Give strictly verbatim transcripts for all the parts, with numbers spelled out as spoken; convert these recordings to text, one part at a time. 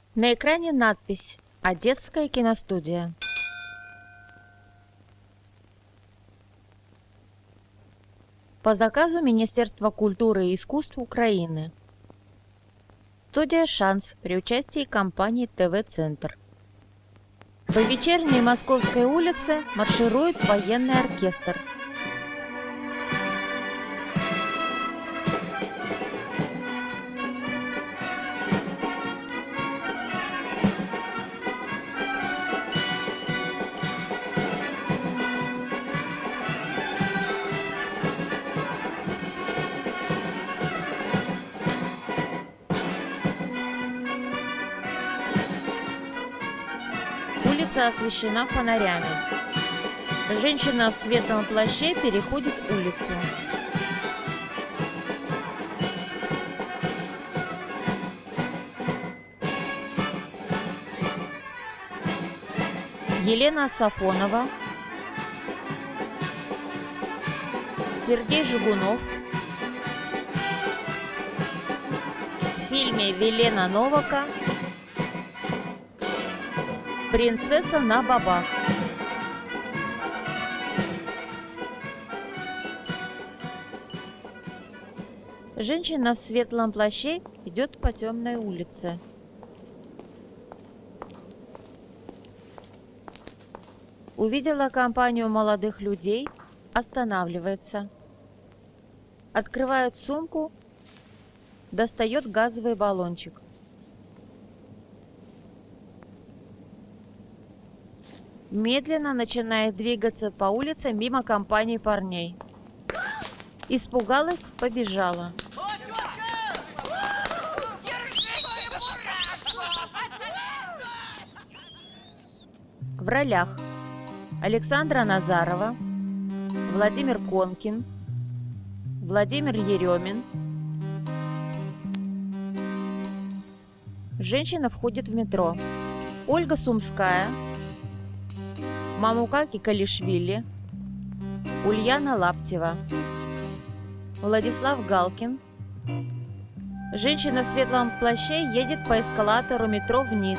На экране надпись «Одесская киностудия». По заказу Министерства культуры и искусств Украины. Студия «Шанс» при участии компании ТВ-центр. По вечерней Московской улице марширует военный оркестр. Улица освещена фонарями. Женщина в светлом плаще переходит улицу. Елена Сафонова, Сергей Жигунов. В фильме Велена Новака «Принцесса на бобах». Женщина в светлом плаще идет по темной улице. Увидела компанию молодых людей, останавливается. Открывает сумку, достает газовый баллончик. Медленно начинает двигаться по улице мимо компании парней. Испугалась, побежала. В ролях Александра Назарова, Владимир Конкин, Владимир Еремин. Женщина входит в метро. Ольга Сумская, Мамука Кикалишвили, Ульяна Лаптева, Владислав Галкин. Женщина в светлом плаще едет по эскалатору метро вниз.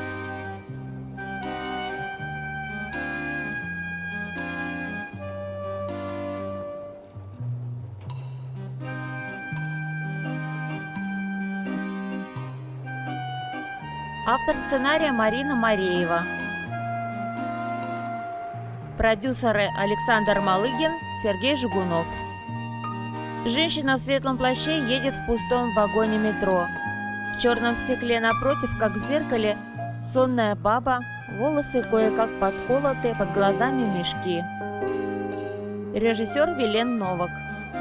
Автор сценария Марина Мареева. Продюсеры Александр Малыгин, Сергей Жигунов. Женщина в светлом плаще едет в пустом вагоне метро. В черном стекле напротив, как в зеркале, сонная баба, волосы кое-как подколоты, под глазами мешки. Режиссер Велен Новак.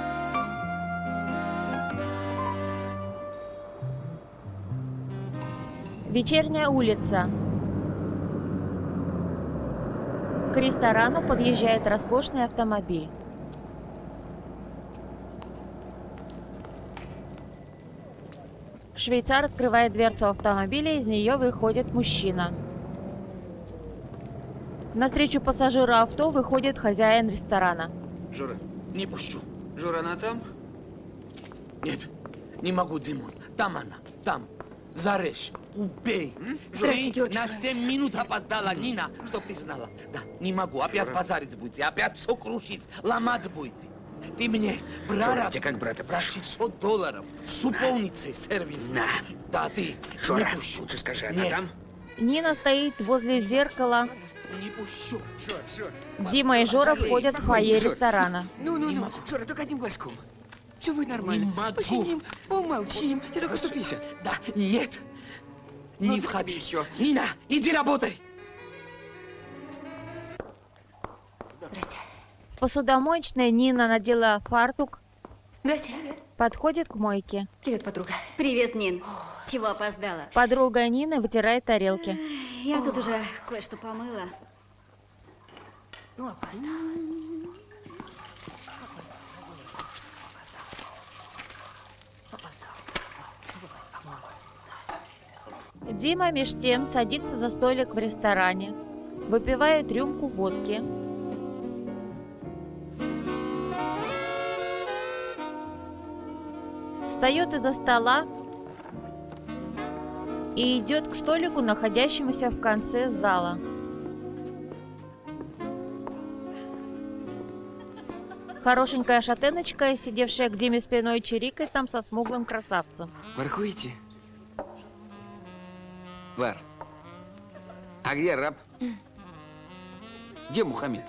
Вечерняя улица. К ресторану подъезжает роскошный автомобиль. Швейцар открывает дверцу автомобиля, из нее выходит мужчина. Навстречу пассажиру авто выходит хозяин ресторана. Жора, не пущу. Жора, она там? Нет, не могу, Димон. Там она, там. Зарежь, убей. Здрасте, Ты на семь минут опоздала, Нина, чтоб ты знала. Да, не могу, опять Жора. базарить будете, опять все крушить, ломать будете. Ты мне Жора, тебе как брата за прошу. шестьсот долларов с уполницей сервис. На. Да, ты Жора, не пущу. лучше скажи, она Нет, там? Нина стоит возле зеркала. не пущу. Жора, Жора. Дима и Жора входят в фойе Жора. ресторана. Ну, ну, ну, Жора, только одним глазком. Все будет нормально. Не могу. Посидим, помолчим. Ты только сто пятьдесят. Да, нет. Ну, Не да входи. еще. Нина, иди работай. Здрасте. В посудомоечной Нина надела фартук, Здрасте. подходит к мойке. Привет, подруга. Привет, Нин. Чего опоздала? Подруга Нины вытирает тарелки. Я тут уже кое-что помыла. Ну, опоздала. Дима меж тем садится за столик в ресторане, выпивает рюмку водки. Встает из-за стола, и идет к столику, находящемуся в конце зала. Хорошенькая шатеночка, сидевшая к Диме спиной, чирикает там со смуглым красавцем. Воркуете? Вар, а где раб? Где Мухаммед?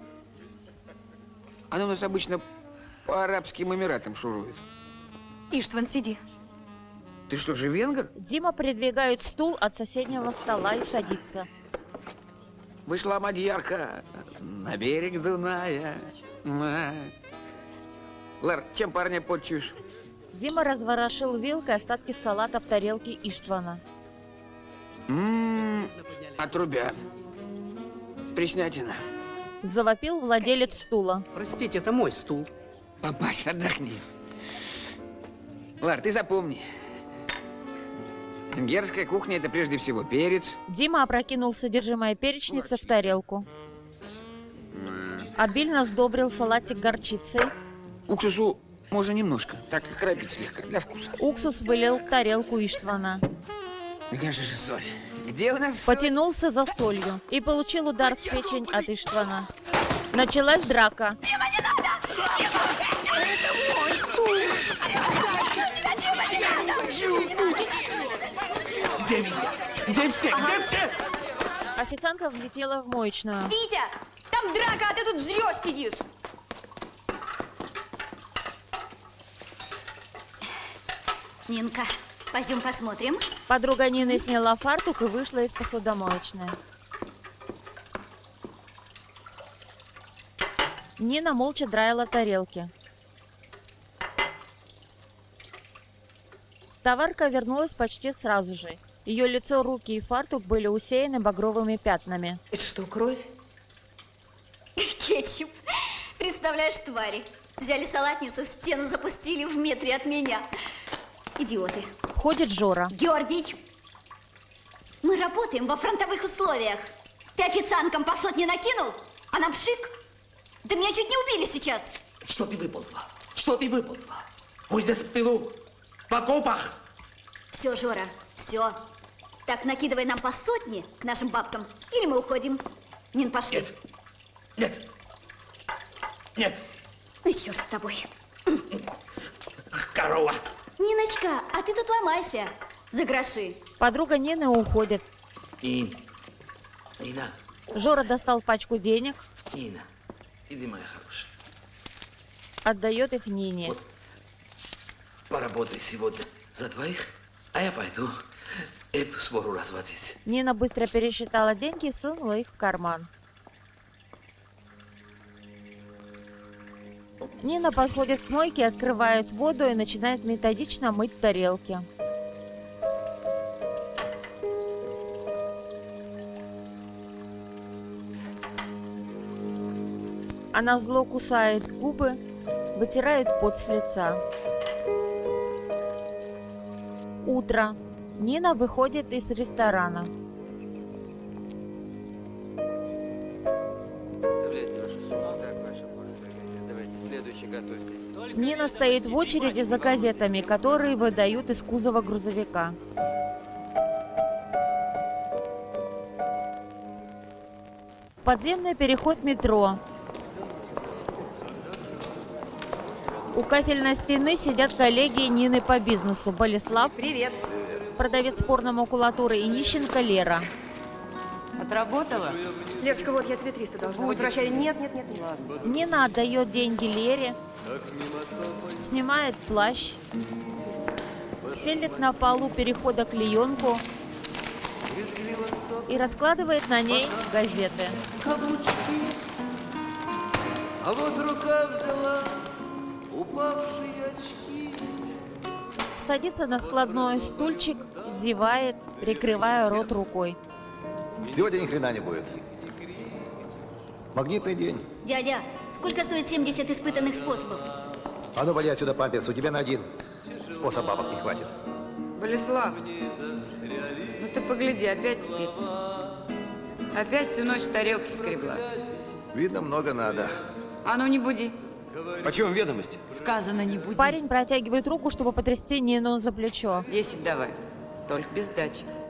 Она у нас обычно по Арабским Эмиратам шурует. Иштван, сиди. Ты что же, венгер? Дима придвигает стул от соседнего стола и садится. Вышла мадьярка на берег Дуная. А. Лар, чем парня подчуешь? Дима разворошил вилкой остатки салата в тарелке Иштвана. Ммм, отрубят. Приснятина. Завопил владелец стула. Простите, это мой стул. Папаш, отдохни. Лар, ты запомни. Венгерская кухня – это прежде всего перец. Дима опрокинул содержимое перечницы в тарелку. Обильно сдобрил салатик горчицей. Уксусу можно немножко, так и храпить слегка, для вкуса. Уксус вылил в тарелку Иштвана. Где же соль? Где у нас соль? Потянулся за солью и получил удар в печень от Иштвана. Началась драка. Дима, не надо! Дима! Это мой стул! Где Витя? Где все? Где все? Официантка влетела в моечную. Витя! Там драка, а ты тут жрешь сидишь! Нинка, пойдем посмотрим. Подруга Нины сняла фартук и вышла из посудомоечной. Нина молча драила тарелки. Товарка вернулась почти сразу же. Ее лицо, руки и фартук были усеяны багровыми пятнами. Это что, кровь? Кетчуп. Представляешь, твари. Взяли салатницу, в стену запустили в метре от меня. Идиоты. Входит Жора. Георгий, мы работаем во фронтовых условиях. Ты официанткам по сотне накинул, а нам пшик? Да меня чуть не убили сейчас. Что ты выползла? Что ты выползла? Мы здесь в тылу, в окопах. Все, Жора, все. Так, накидывай нам по сотне к нашим бабкам, или мы уходим. Нин, пошли. Нет, нет, нет. Ну, черт с тобой. Корова. Ниночка, а ты тут ломайся за гроши. Подруга Нины уходит. Нин, Нина, Жора достал пачку денег, Нина, иди, моя хорошая. отдает их Нине. Вот. Поработай сегодня за двоих, а я пойду эту свору разводить. Нина быстро пересчитала деньги и сунула их в карман. Нина подходит к мойке, открывает воду и начинает методично мыть тарелки. Она зло кусает губы, вытирает пот с лица. Утро. Нина выходит из ресторана. Оставляйте вашу сумку. Так, ваша порция газет. Давайте, следующий, готовьтесь. Нина стоит в очереди за газетами, которые выдают из кузова грузовика. Подземный переход метро. У кафельной стены сидят коллеги Нины по бизнесу. Болеслав, Привет. продавец спорной макулатуры, и нищенка Лера. Отработала? Лерочка, вот я тебе триста должна. Возвращай. Нет, нет, нет, нет. Нина отдает деньги Лере, снимает плащ, стелит на полу перехода клеенку и раскладывает на ней газеты. А вот рука взяла упавшие очки. Садится на складной стульчик, зевает, прикрывая рот рукой. Сегодня ни хрена не будет. Магнитный день. Дядя, сколько стоит семьдесят испытанных способов? А ну, вали отсюда, памперс, у тебя на один способ бабок не хватит. Болеслав, ну ты погляди, опять спит. Опять всю ночь тарелки скребла. Видно, много надо. А ну не буди. Почем ведомости? Сказано, не буди. Парень протягивает руку, чтобы потрясти Нину за плечо. Десять давай, только без сдачи.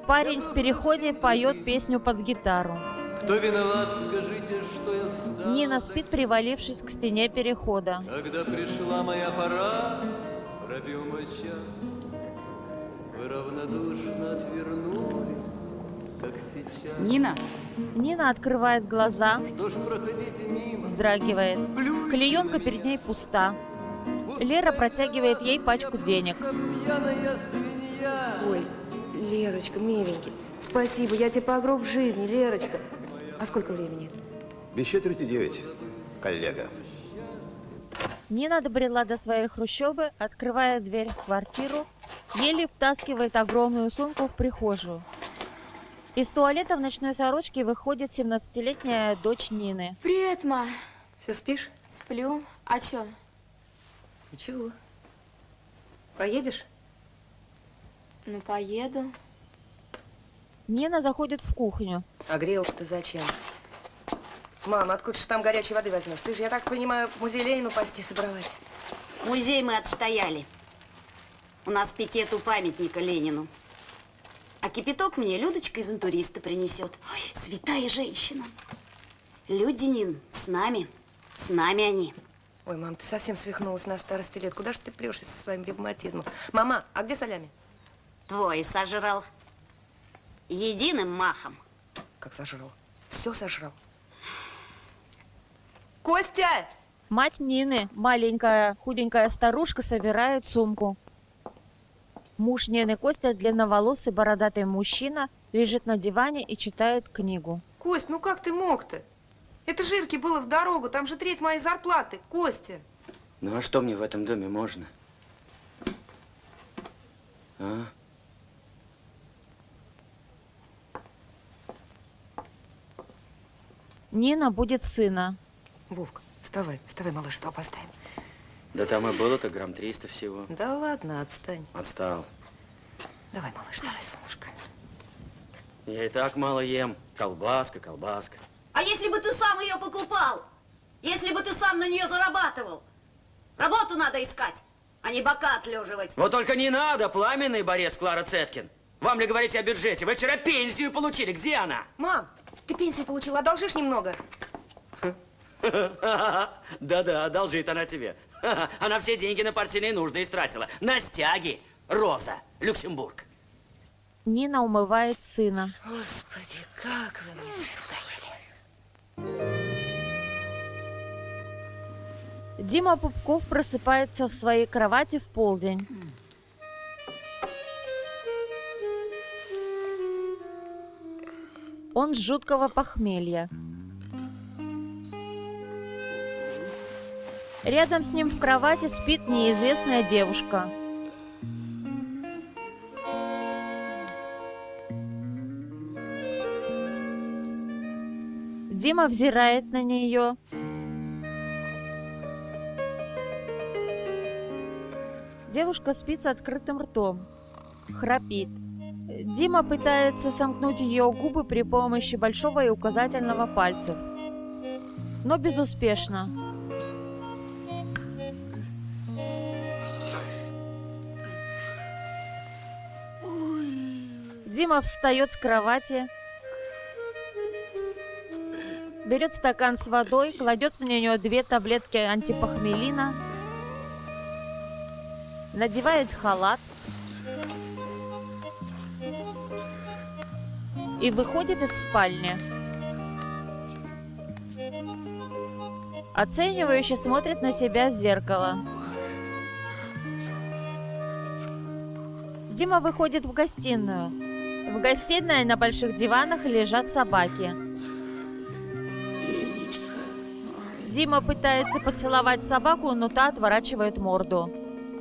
Парень в переходе поет песню под гитару. Кто виноват, скажите, что я стал? Нина спит, привалившись к стене перехода. Когда пришла моя пора, пробил мой час, вы равнодушно отвернулись, как сейчас. Нина? Нина открывает глаза, Что ж, проходите мимо. вздрагивает. Клеенка перед ней пуста. Лера протягивает ей пачку денег. Пьяная свинья. Ой, Лерочка, миленький, спасибо, я тебе по гроб жизни, Лерочка. А сколько времени? Без четверти девять, коллега. Нина добрела до своей хрущебы, открывает дверь в квартиру, еле втаскивает огромную сумку в прихожую. Из туалета в ночной сорочке выходит семнадцатилетняя дочь Нины. Привет, ма. Все, спишь? Сплю. А чё? Ничего. Поедешь? Ну, поеду. Нина заходит в кухню. А грелку-то зачем? Мам, откуда же там горячей воды возьмешь? Ты же, я так понимаю, музей Ленину пасти собралась. Музей мы отстояли. У нас пикет у памятника Ленину. А кипяток мне Людочка из интуриста принесет. Ой, святая женщина. Люди, Нин, с нами. С нами они. Ой, мам, ты совсем свихнулась на старости лет. Куда же ты прешься со своим ревматизмом? Мама, а где солями? Твой сожрал. Единым махом. Как сожрал? Все сожрал. Костя! Мать Нины, маленькая худенькая старушка, собирает сумку. Муж Нины, Костя, длинноволосый бородатый мужчина, лежит на диване и читает книгу. Кость, ну как ты мог-то? Это жирки было в дорогу, там же треть моей зарплаты. Костя! Ну а что мне в этом доме можно? А? Нина будет сына. Вовка, вставай, вставай, малыш, а то опоздаем. Да там и было-то грамм триста всего. Да ладно, отстань. Отстал. Давай, малыш, давай, солнышко. Я и так мало ем. Колбаска, колбаска. А если бы ты сам ее покупал? Если бы ты сам на нее зарабатывал? Работу надо искать, а не бока отлеживать. Вот только не надо, пламенный борец Клара Цеткин. Вам ли говорить о бюджете? Вы вчера пенсию получили. Где она? Мам, ты пенсию получила, одолжишь немного? Да-да, одолжит она тебе. Она все деньги на партийные нужды истратила. На стяги. Роза, Люксембург. Нина умывает сына. Господи, как вы мне все надоели. Дима Пупков просыпается в своей кровати в полдень. Он с жуткого похмелья. Рядом с ним в кровати спит неизвестная девушка. Дима взирает на нее. Девушка спит с открытым ртом, храпит. Дима пытается сомкнуть ее губы при помощи большого и указательного пальцев, но безуспешно. Дима встает с кровати, берет стакан с водой, кладет в нее две таблетки антипохмелина, надевает халат и выходит из спальни. Оценивающе смотрит на себя в зеркало. Дима выходит в гостиную. В гостиной на больших диванах лежат собаки. Дима пытается поцеловать собаку, но та отворачивает морду.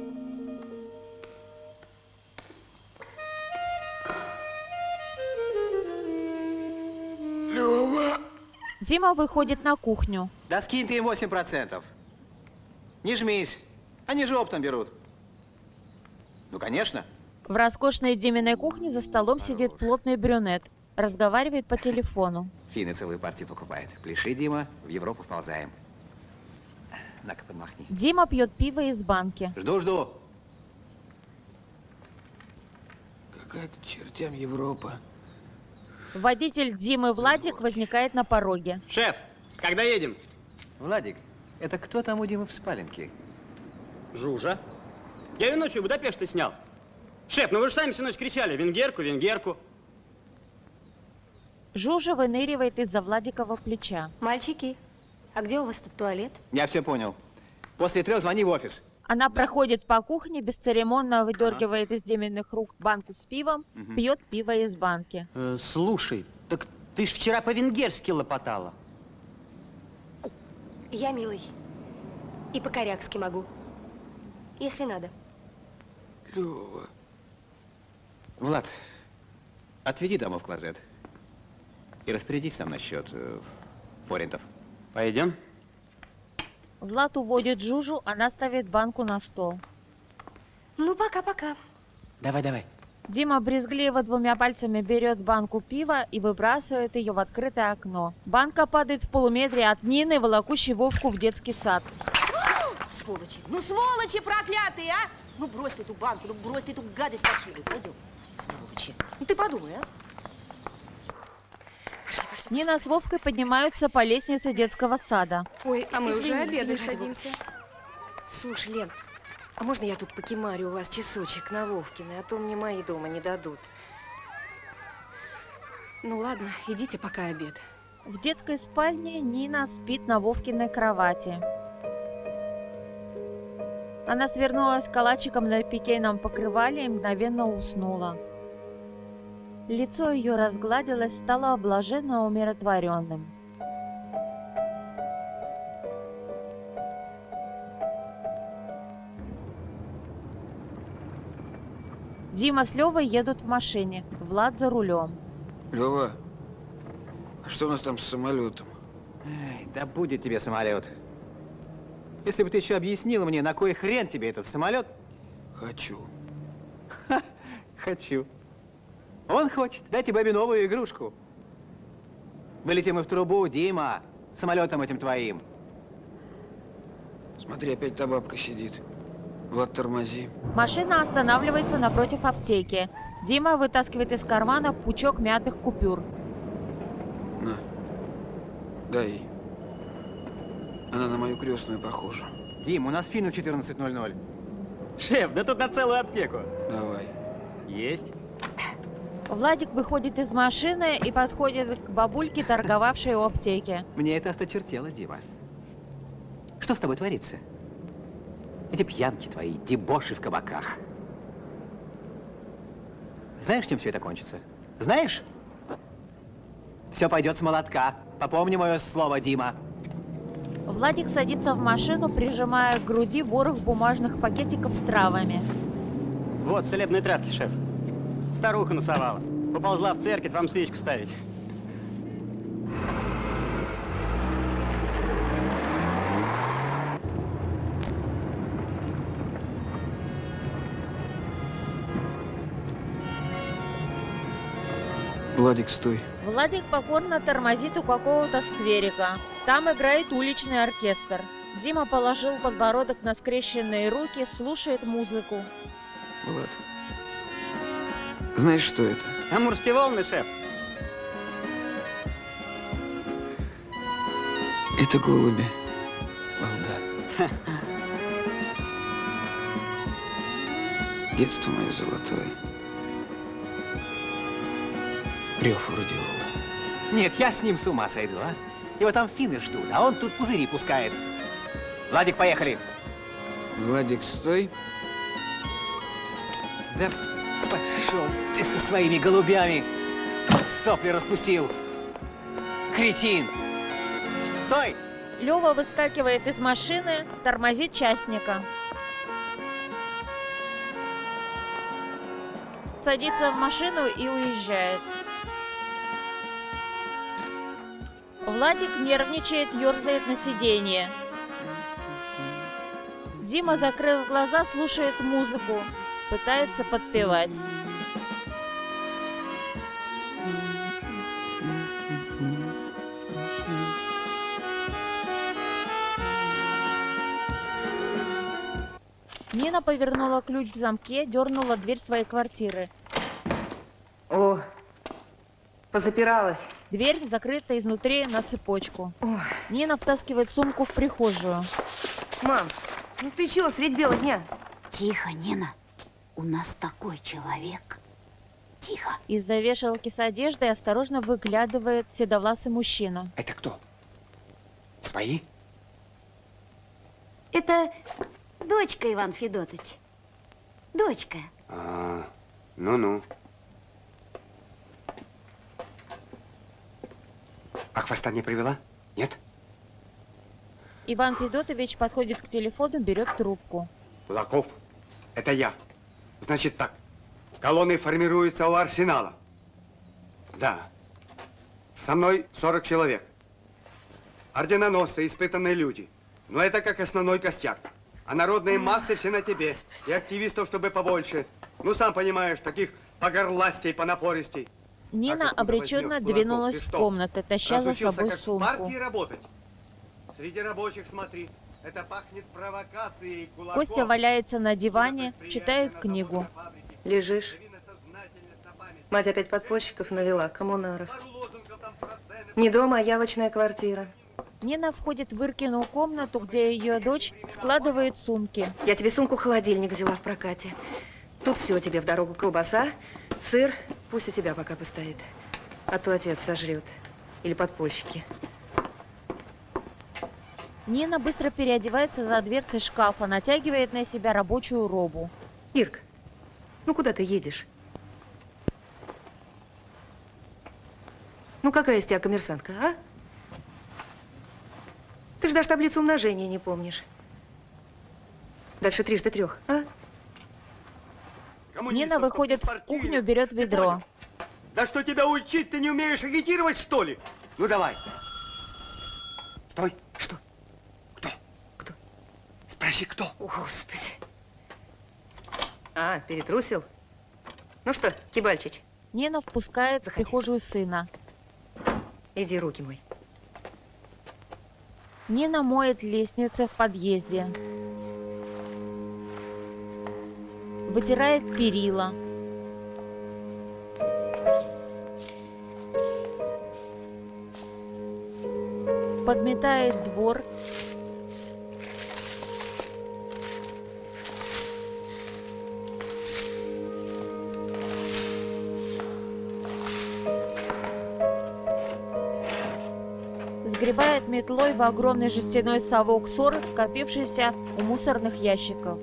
Лёва! Дима выходит на кухню. Да скинь ты им восемь процентов. Не жмись. Они же оптом берут. Ну, конечно. В роскошной Диминой кухне за столом сидит плотный брюнет. Разговаривает по телефону. Финны целую партию покупают. Пляши, Дима, в Европу вползаем. На-ка, подмахни. Дима пьет пиво из банки. Жду, жду. Какая к чертям Европа? Водитель Димы Владик возникает на пороге. Шеф, когда едем? Владик, это кто там у Димы в спаленке? Жужа. Я ее ночью в Будапеште снял. Шеф, ну вы же сами всю ночь кричали: венгерку, венгерку. Жужа выныривает из-за Владикова плеча. Мальчики, а где у вас тут туалет? Я все понял. После трех звони в офис. Она проходит по кухне, бесцеремонно выдергивает из Диминых рук банку с пивом, Мгм. пьет пиво из банки. Э, слушай, так ты ж вчера по-венгерски лопотала. Я милый. И по-корякски могу. Если надо. Лёва. Влад, отведи даму в клозет. И распорядись там насчет э, форинтов. Пойдем. Влад уводит Жужу, она ставит банку на стол. Ну, пока-пока. Давай, давай. Дима брезгливо двумя пальцами берет банку пива и выбрасывает ее в открытое окно. Банка падает в полуметре от Нины, волокущей Вовку в детский сад. Сволочи! Ну, сволочи проклятые, а! Ну, брось ты эту банку, ну, брось ты эту гадость паршивую. Пойдем. Сволочи. Ну, ты подумай, а? Нина с Вовкой поднимаются по лестнице детского сада. Ой, а мы Извини, уже обедать извини, ради бога. садимся. Слушай, Лен, а можно я тут покемарю у вас часочек на Вовкиной, а то мне мои дома не дадут. Ну ладно, идите пока обед. В детской спальне Нина спит на Вовкиной кровати. Она свернулась калачиком на пикейном покрывале и мгновенно уснула. Лицо ее разгладилось, стало блаженно умиротворенным. Дима с Левой едут в машине, Влад за рулем. Лёва, а что у нас там с самолетом? Эй, да будет тебе самолет. Если бы ты еще объяснила мне, на кой хрен тебе этот самолет? Хочу. Ха, хочу. Он хочет. Дайте бабе новую игрушку. Вылетим мы в трубу, Дима, самолетом этим твоим. Смотри, опять та бабка сидит. Влад, тормози. Машина останавливается напротив аптеки. Дима вытаскивает из кармана пучок мятых купюр. На. Дай ей. Она на мою крестную похожа. Дим, у нас фильм в четырнадцать ноль ноль. Шеф, да тут на целую аптеку. Давай. Есть. Владик выходит из машины и подходит к бабульке, торговавшей у аптеки. Мне это осточертело, Дима. Что с тобой творится? Эти пьянки твои, дебоши в кабаках. Знаешь, чем все это кончится? Знаешь? Все пойдет с молотка. Попомни мое слово, Дима. Владик садится в машину, прижимая к груди ворох бумажных пакетиков с травами. Вот, целебные травки, шеф. Старуха насовала. Поползла в церковь вам свечку ставить. Владик, стой. Владик покорно тормозит у какого-то скверика. Там играет уличный оркестр. Дима положил подбородок на скрещенные руки, слушает музыку. Влад. Знаешь, что это? Амурские волны, шеф. Это голуби. Балда. Детство мое золотое. Рев вроде волны. Нет, я с ним с ума сойду, а? Его там финны ждут, а он тут пузыри пускает. Владик, поехали. Владик, стой. Да пошел ты со своими голубями. Сопли распустил. Кретин. Стой! Лёва выскакивает из машины, тормозит частника. Садится в машину и уезжает. Владик нервничает, ерзает на сиденье. Дима, закрыв глаза, слушает музыку, пытается подпевать. Нина повернула ключ в замке, дернула дверь своей квартиры. Позапиралась. Дверь закрыта изнутри на цепочку. Ой. Нина втаскивает сумку в прихожую. Мам, ну ты чего средь бела дня? Тихо, Нина. У нас такой человек. Тихо. Из-за вешалки с одеждой осторожно выглядывает седовласый мужчина. Это кто? Свои? Это дочка, Иван Федотович. Дочка. А, ну-ну. А хвоста не привела? Нет? Иван Федотович подходит к телефону, берет трубку. Кулаков, это я. Значит так, колонны формируются у Арсенала. Да. Со мной сорок человек. Орденоносцы, испытанные люди. Но это как основной костяк. А народные массы все на тебе. И активистов, чтобы побольше. Ну, сам понимаешь, таких погорластей, понапористей. Нина обреченно двинулась в комнату, таща за собой как сумку. в партии работать? Среди рабочих, смотри, это пахнет провокацией. Кулаков. Костя валяется на диване, читает книгу. Лежишь. Мать опять подпольщиков навела, коммунаров. Не дома, а явочная квартира. Нина входит в Иркину комнату, где ее дочь складывает сумки. Я тебе сумку-холодильник взяла в прокате. Тут все тебе в дорогу. Колбаса, сыр. Пусть у тебя пока постоит. А то отец сожрет. Или подпольщики. Нина быстро переодевается за дверцей шкафа, натягивает на себя рабочую робу. Ирк, ну куда ты едешь? Ну какая из тебя коммерсантка, а? Ты ж даже таблицу умножения не помнишь. Дальше трижды трех, а? Нина выходит в кухню, берет ведро. Да что тебя учить, ты не умеешь агитировать, что ли? Ну давай. Стой. Что? Кто? Кто? Спроси, кто? О, Господи. А, перетрусил? Ну что, Кибальчич? Нина впускает Заходи. в прихожую сына. Иди руки мой. Нина моет лестницы в подъезде. Вытирает перила. Подметает двор. Сгребает метлой в огромный жестяной совок ссор, скопившийся у мусорных ящиков.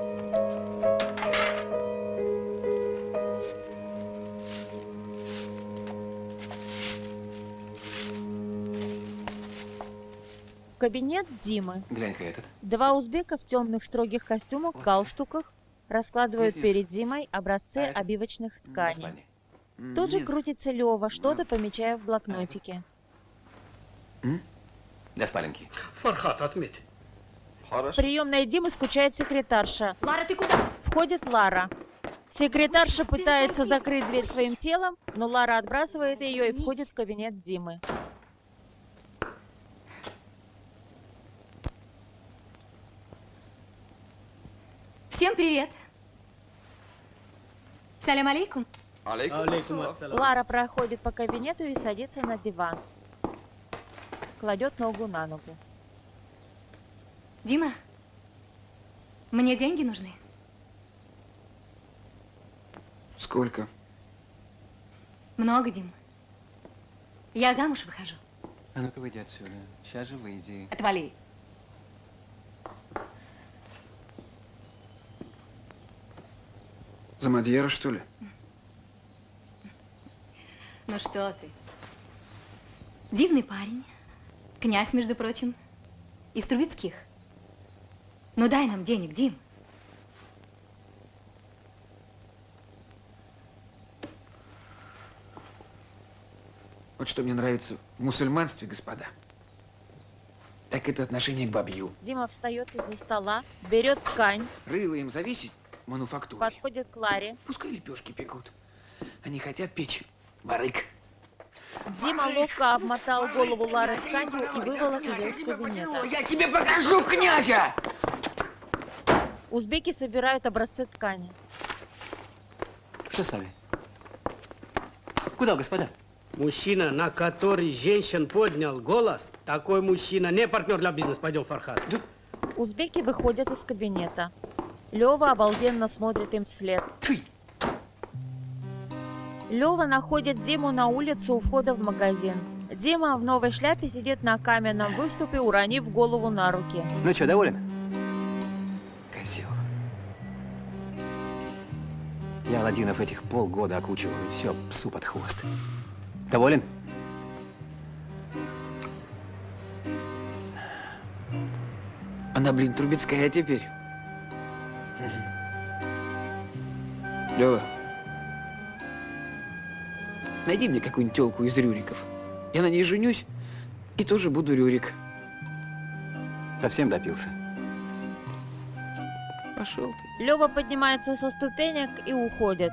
Кабинет Димы. Глянь-ка этот. Два узбека в темных строгих костюмах, Вот. галстуках раскладывают Нет, нет. перед Димой образцы А этот? обивочных На тканей. спальне. Тут же Нет. крутится Лева, что-то помечая в блокнотике. Для спаленки. Фархат, отметь. В приемной Димы скучает секретарша. Лара, ты куда? Входит Лара. Секретарша пытается закрыть дверь своим телом, но Лара отбрасывает ее и входит в кабинет Димы. Всем привет. Салям алейкум. Алейкум. Лара проходит по кабинету и садится на диван. Кладет ногу на ногу. Дима, мне деньги нужны. Сколько? Много, Дим. Я замуж выхожу. А ну-ка выйди отсюда. Сейчас же выйди. Отвали. За Мадьера, что ли? Ну что ты? Дивный парень. Князь, между прочим. Из Трубецких. Ну дай нам денег, Дим. Вот что мне нравится в мусульманстве, господа. Так это отношение к бабью. Дима встает из-за стола, берет ткань, Рыло им зависеть мануфактурой. подходит к Ларе. Пускай лепешки пекут. Они хотят печь барык. Дима ловко обмотал голову Лары тканью и выволок ее из кабинета. Я тебе покажу князя! Узбеки собирают образцы ткани. Что с вами? Куда, господа? Мужчина, на который женщин поднял голос, такой мужчина не партнер для бизнеса. Пойдем, Фархад. Узбеки выходят из кабинета. Лёва обалденно смотрит им вслед. Лёва находит Диму на улице у входа в магазин. Дима в новой шляпе сидит на каменном выступе, уронив голову на руки. Ну что, доволен? Козел. Я Аладдинов этих полгода окучивал, и все, псу под хвост. Доволен? Она, блин, Трубецкая теперь. Лёва, найди мне какую-нибудь тёлку из Рюриков. Я на ней женюсь и тоже буду Рюрик. Совсем допился? Пошел ты. Лёва поднимается со ступенек и уходит.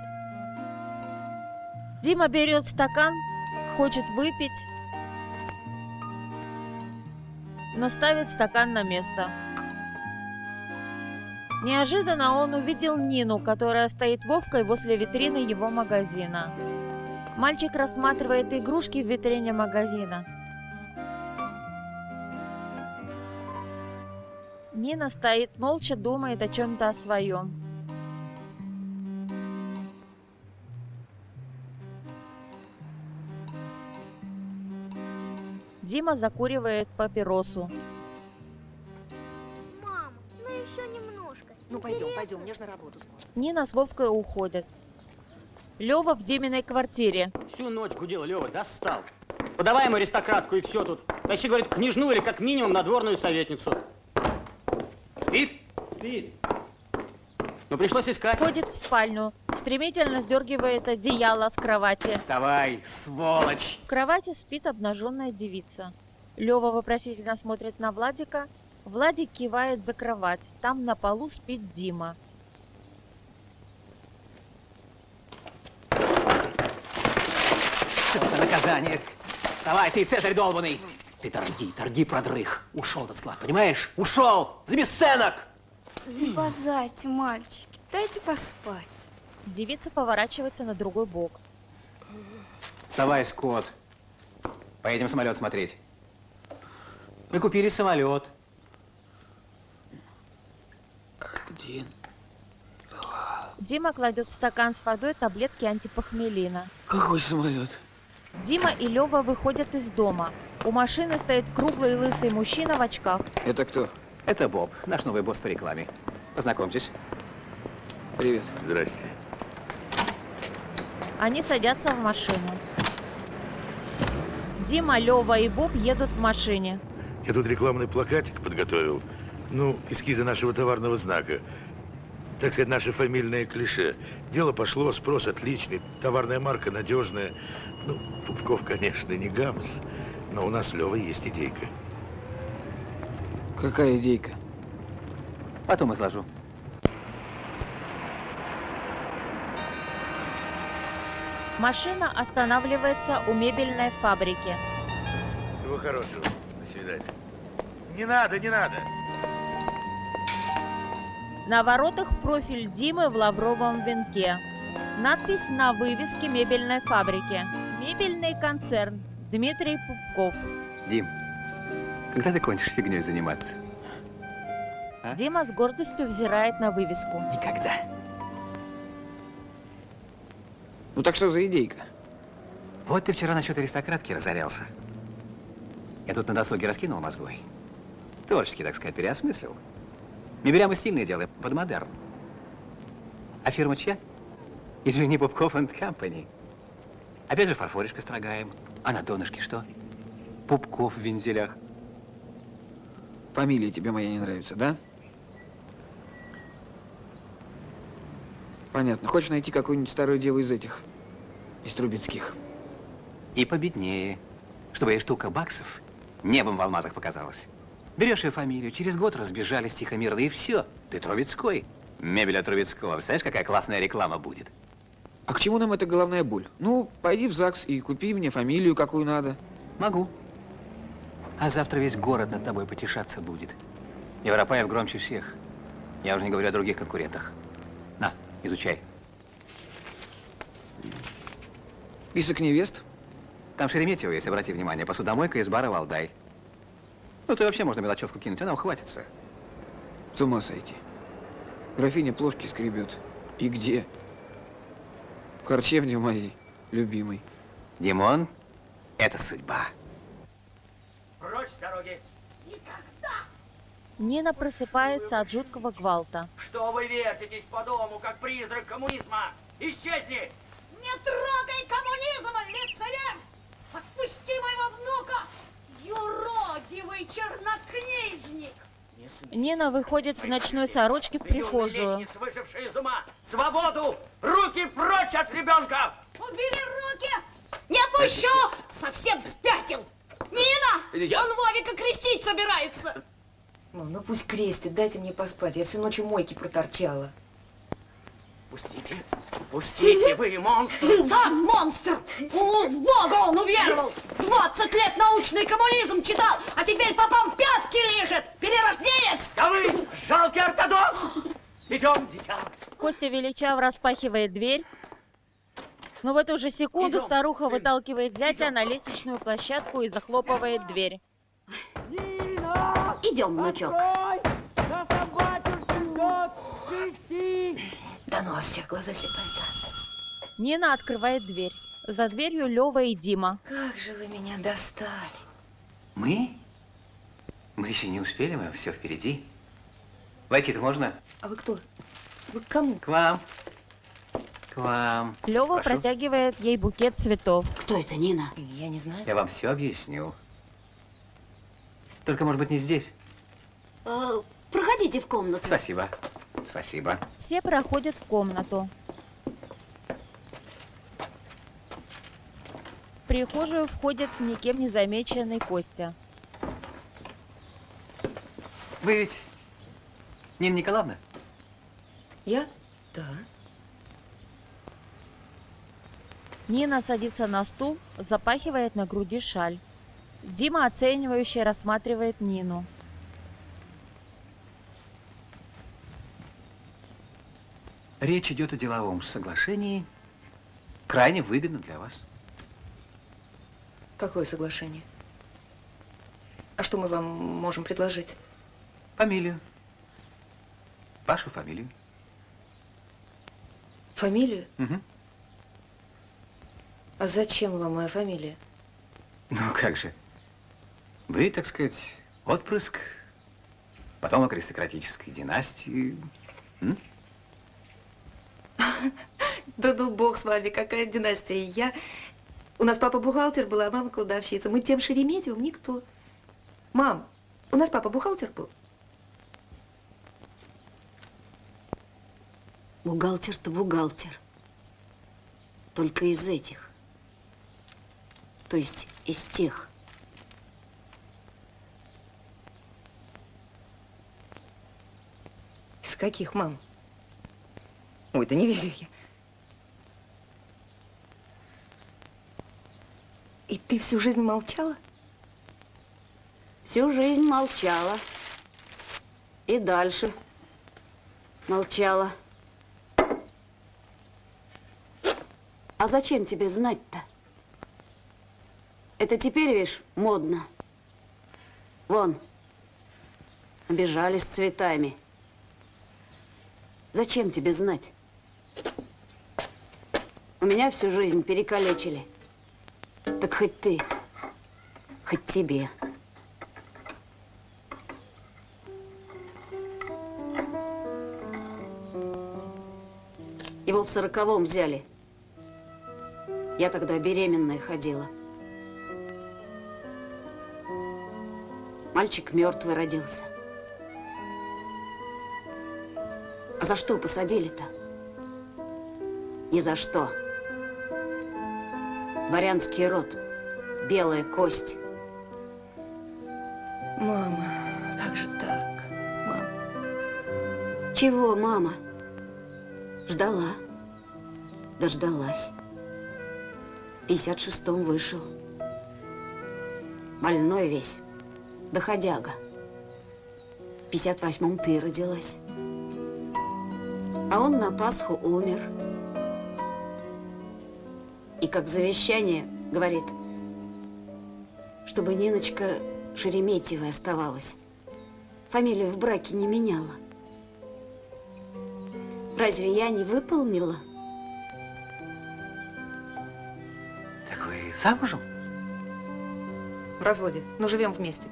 Дима берет стакан, хочет выпить, но ставит стакан на место. Неожиданно он увидел Нину, которая стоит Вовкой возле витрины его магазина. Мальчик рассматривает игрушки в витрине магазина. Нина стоит молча, думает о чем-то о своем. Дима закуривает папиросу. Мама, ну еще немножко. Ну пойдем, пойдем, мне же на работу скоро. Нина с Вовкой уходят. Лёва в Диминой квартире. Всю ночь гудел, Лёва, достал. Подавай ему аристократку и все тут. Тащи, говорит, княжну или как минимум надворную советницу. Спит? Спит. Но пришлось искать. Ходит в спальню, стремительно сдергивает одеяло с кровати. Вставай, сволочь! В кровати спит обнаженная девица. Лёва вопросительно смотрит на Владика. Владик кивает за кровать. Там на полу спит Дима. Что за наказание? Вставай, ты, Цезарь долбаный! Ты торги, торги, продрых. Ушел этот склад, понимаешь? Ушел! За бесценок! Не базарьте, мальчики, дайте поспать. Девица поворачивается на другой бок. Вставай, Скотт. Поедем самолет смотреть. Мы купили самолет. Один. Дима кладет в стакан с водой таблетки антипохмелина. Какой самолет? Дима и Лёва выходят из дома. У машины стоит круглый лысый мужчина в очках. Это кто? Это Боб, наш новый босс по рекламе. Познакомьтесь. Привет. Здрасте. Они садятся в машину. Дима, Лёва и Боб едут в машине. Я тут рекламный плакатик подготовил. Ну, эскизы нашего товарного знака. Так сказать, наше фамильное клише. Дело пошло, спрос отличный, товарная марка надежная. Ну, Пупков, конечно, не гамс, но у нас с Лёвой есть идейка. Какая идейка? Потом изложу. Машина останавливается у мебельной фабрики. Всего хорошего. До свидания. Не надо, не надо. На воротах профиль Димы в лавровом венке. Надпись на вывеске мебельной фабрики. Мебельный концерн. Дмитрий Пупков. Дим, когда ты кончишь фигней заниматься? А? Дима с гордостью взирает на вывеску. Никогда. Ну так что за идейка? Вот ты вчера насчет аристократки разорялся. Я тут на досуге раскинул мозгой. Творчески, так сказать, переосмыслил. Мебеля мы стильные делаем, под модерн. А фирма чья? Извини, Пупков энд Компани. Опять же фарфоришко строгаем. А на донышке что? Пупков в вензелях. Фамилия тебе моя не нравится, да? Понятно. Хочешь найти какую-нибудь старую деву из этих, из Трубецких? И победнее, чтобы ей штука баксов небом в алмазах показалась. Берешь ее фамилию, через год разбежались тихо-мирно, и все. Ты Трубецкой. Мебель от Трубецкого. Представляешь, какая классная реклама будет? А к чему нам эта головная боль? Ну, пойди в ЗАГС и купи мне фамилию, какую надо. Могу. А завтра весь город над тобой потешаться будет. Европаев громче всех. Я уже не говорю о других конкурентах. На, изучай. Список невест? Там Шереметьево есть, обрати внимание, посудомойка из бара «Валдай». Ну, то и вообще можно мелочевку кинуть, она ухватится. С ума сойти. Графиня плошки скребет. И где? В харчевне моей любимой. Димон, это судьба. Прочь с дороги! Нина просыпается от жуткого гвалта. Что вы вертитесь по дому, как призрак коммунизма? Исчезни! Не трогай коммунизм, лицемер! Отпусти моего внука, юродивый чернокнижник! Нина выходит в ночной сорочке в прихожую. Вышедшие из ума! Свободу! Руки прочь от ребенка! Убери руки! Не пущу! Совсем спятил! Нина! Я... Он Вовика крестить собирается! Мам, ну пусть крестит, дайте мне поспать. Я всю ночь у мойки проторчала. Пустите! Пустите, вы монстр! Сам монстр! Уму в Бога он уверовал! двадцать лет научный коммунизм читал, а теперь попам пятки лижет! Перерожденец! Да вы жалкий ортодокс! Идем, дитя! Костя величаво распахивает дверь. Но в эту же секунду Идем, старуха сын. выталкивает зятя Идем. на лестничную площадку и захлопывает дверь. Идем, внучок. Да ну вас всех глаза слепаются. Нина открывает дверь. За дверью Лёва и Дима. Как же вы меня достали. Мы? Мы еще не успели, мы все впереди. Войти-то можно? А вы кто? Вы к кому? К вам. К вам. Лёва Прошу. протягивает ей букет цветов. Кто это, Нина? Я не знаю. Я вам все объясню. Только, может быть, не здесь. Э, проходите в комнату. Спасибо. Спасибо. Все проходят в комнату. В прихожую входит никем не замеченный Костя. Вы ведь Нина Николаевна? Я? Да. Нина садится на стул, запахивает на груди шаль. Дима оценивающе рассматривает Нину. Речь идет о деловом соглашении, крайне выгодно для вас. Какое соглашение? А что мы вам можем предложить? Фамилию. Вашу фамилию. Фамилию? Угу. А зачем вам моя фамилия? Ну, как же. Вы, так сказать, отпрыск, потомок аристократической династии. М? Да ну бог с вами, какая династия. Я... У нас папа бухгалтер был, а мама кладовщица. Мы тем Шереметьевым никто. Мам, у нас папа бухгалтер был. Бухгалтер-то бухгалтер. Только из этих. То есть из тех. Из каких, мам? Ой, да не верю я. И ты всю жизнь молчала? Всю жизнь молчала. И дальше молчала. А зачем тебе знать-то? Это теперь, видишь, модно. Вон, обижались цветами. Зачем тебе знать? У меня всю жизнь перекалечили. Так хоть ты, хоть тебе. Его в сороковом взяли. Я тогда беременная ходила. Мальчик мертвый родился. А за что посадили-то? Ни за что. Дворянский род. Белая кость. Мама, как же так? Мам. Чего, мама? Ждала. Дождалась. В пятьдесят шестом вышел. Больной весь. Доходяга. В пятьдесят восьмом ты родилась. А он на Пасху умер. И как завещание говорит, чтобы Ниночка Шереметьевой оставалась. Фамилию в браке не меняла. Разве я не выполнила? Так вы замужем? В разводе, но живем вместе.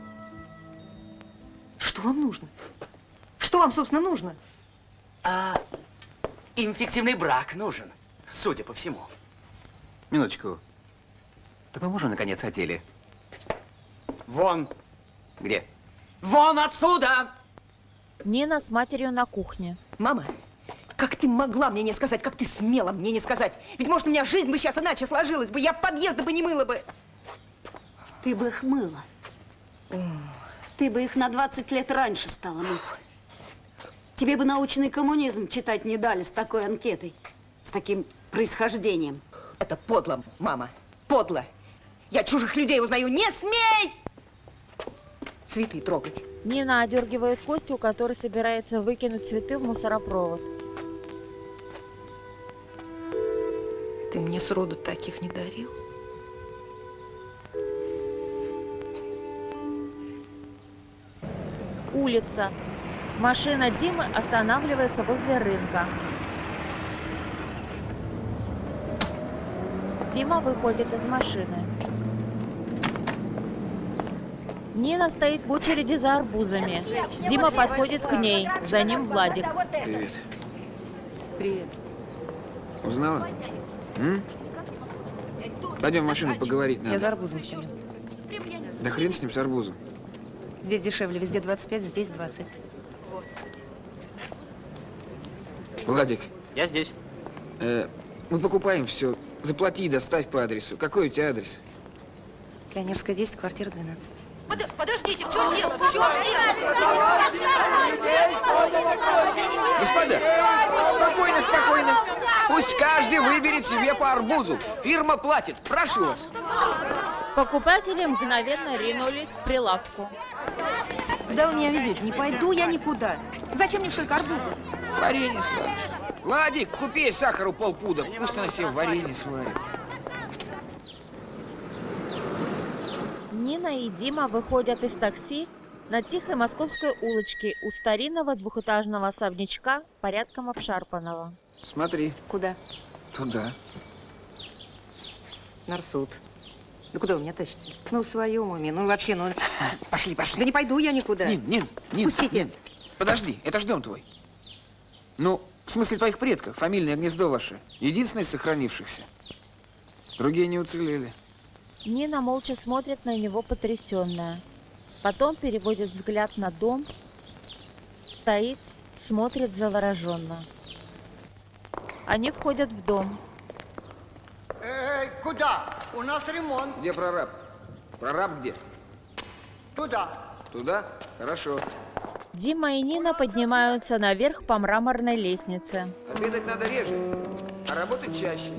Что вам нужно? Что вам, собственно, нужно? А им фиктивный брак нужен, судя по всему. Минуточку. Так мы можем, наконец, о деле? Вон. Где? Вон отсюда! Нина с матерью на кухне. Мама, как ты могла мне не сказать, как ты смела мне не сказать? Ведь, может, у меня жизнь бы сейчас иначе сложилась бы, я подъезда бы не мыла бы. Ты бы их мыла. Ты бы их на двадцать лет раньше стала мыть. Тебе бы научный коммунизм читать не дали с такой анкетой, с таким происхождением. Это подло, мама, подло. Я чужих людей узнаю, не смей! Цветы трогать. Нина одергивает Костю, который собирается выкинуть цветы в мусоропровод. Ты мне сроду таких не дарил. Улица. Машина Димы останавливается возле рынка. Дима выходит из машины. Нина стоит в очереди за арбузами. Дима подходит к ней. За ним Владик. Привет. Привет. Узнала? М? Пойдем в машину поговорить надо. Я за арбузом стою. Да хрен с ним, с арбузом. Здесь дешевле, везде двадцать пять, здесь двадцать. Владик. Я здесь. Э, мы покупаем все. Заплати и доставь по адресу. Какой у тебя адрес? Пионерская, десять, квартира двенадцать. Под, подождите, в чем дело? В чем Господа, спокойно, спокойно. Пусть каждый выберет себе по арбузу. Фирма платит. Прошу вас. Покупатели мгновенно ринулись к прилавку. Куда вы меня ведете? Не пойду я никуда. Зачем мне столько арбузов? Варенье сваришь. Владик, купи сахару полпуда. Пусть она себе варенье сварит. Нина и Дима выходят из такси на тихой московской улочке у старинного двухэтажного особнячка, порядком обшарпанного. Смотри. Куда? Туда. Нарсуд. Да куда вы меня тащите? Ну, в своем уме. Ну, вообще, ну... Пошли, пошли. Да не пойду я никуда. Нин, Нин, Нин. Пустите. Нин. Подожди, это ж дом твой. Ну, в смысле твоих предков, фамильное гнездо ваше. Единственное из сохранившихся. Другие не уцелели. Нина молча смотрит на него потрясенная. Потом переводит взгляд на дом, стоит, смотрит завороженно. Они входят в дом. Эй, куда? У нас ремонт. Где прораб? Прораб где? Туда. Туда? Хорошо. Дима и Нина поднимаются наверх по мраморной лестнице. Обедать надо реже, а работать чаще.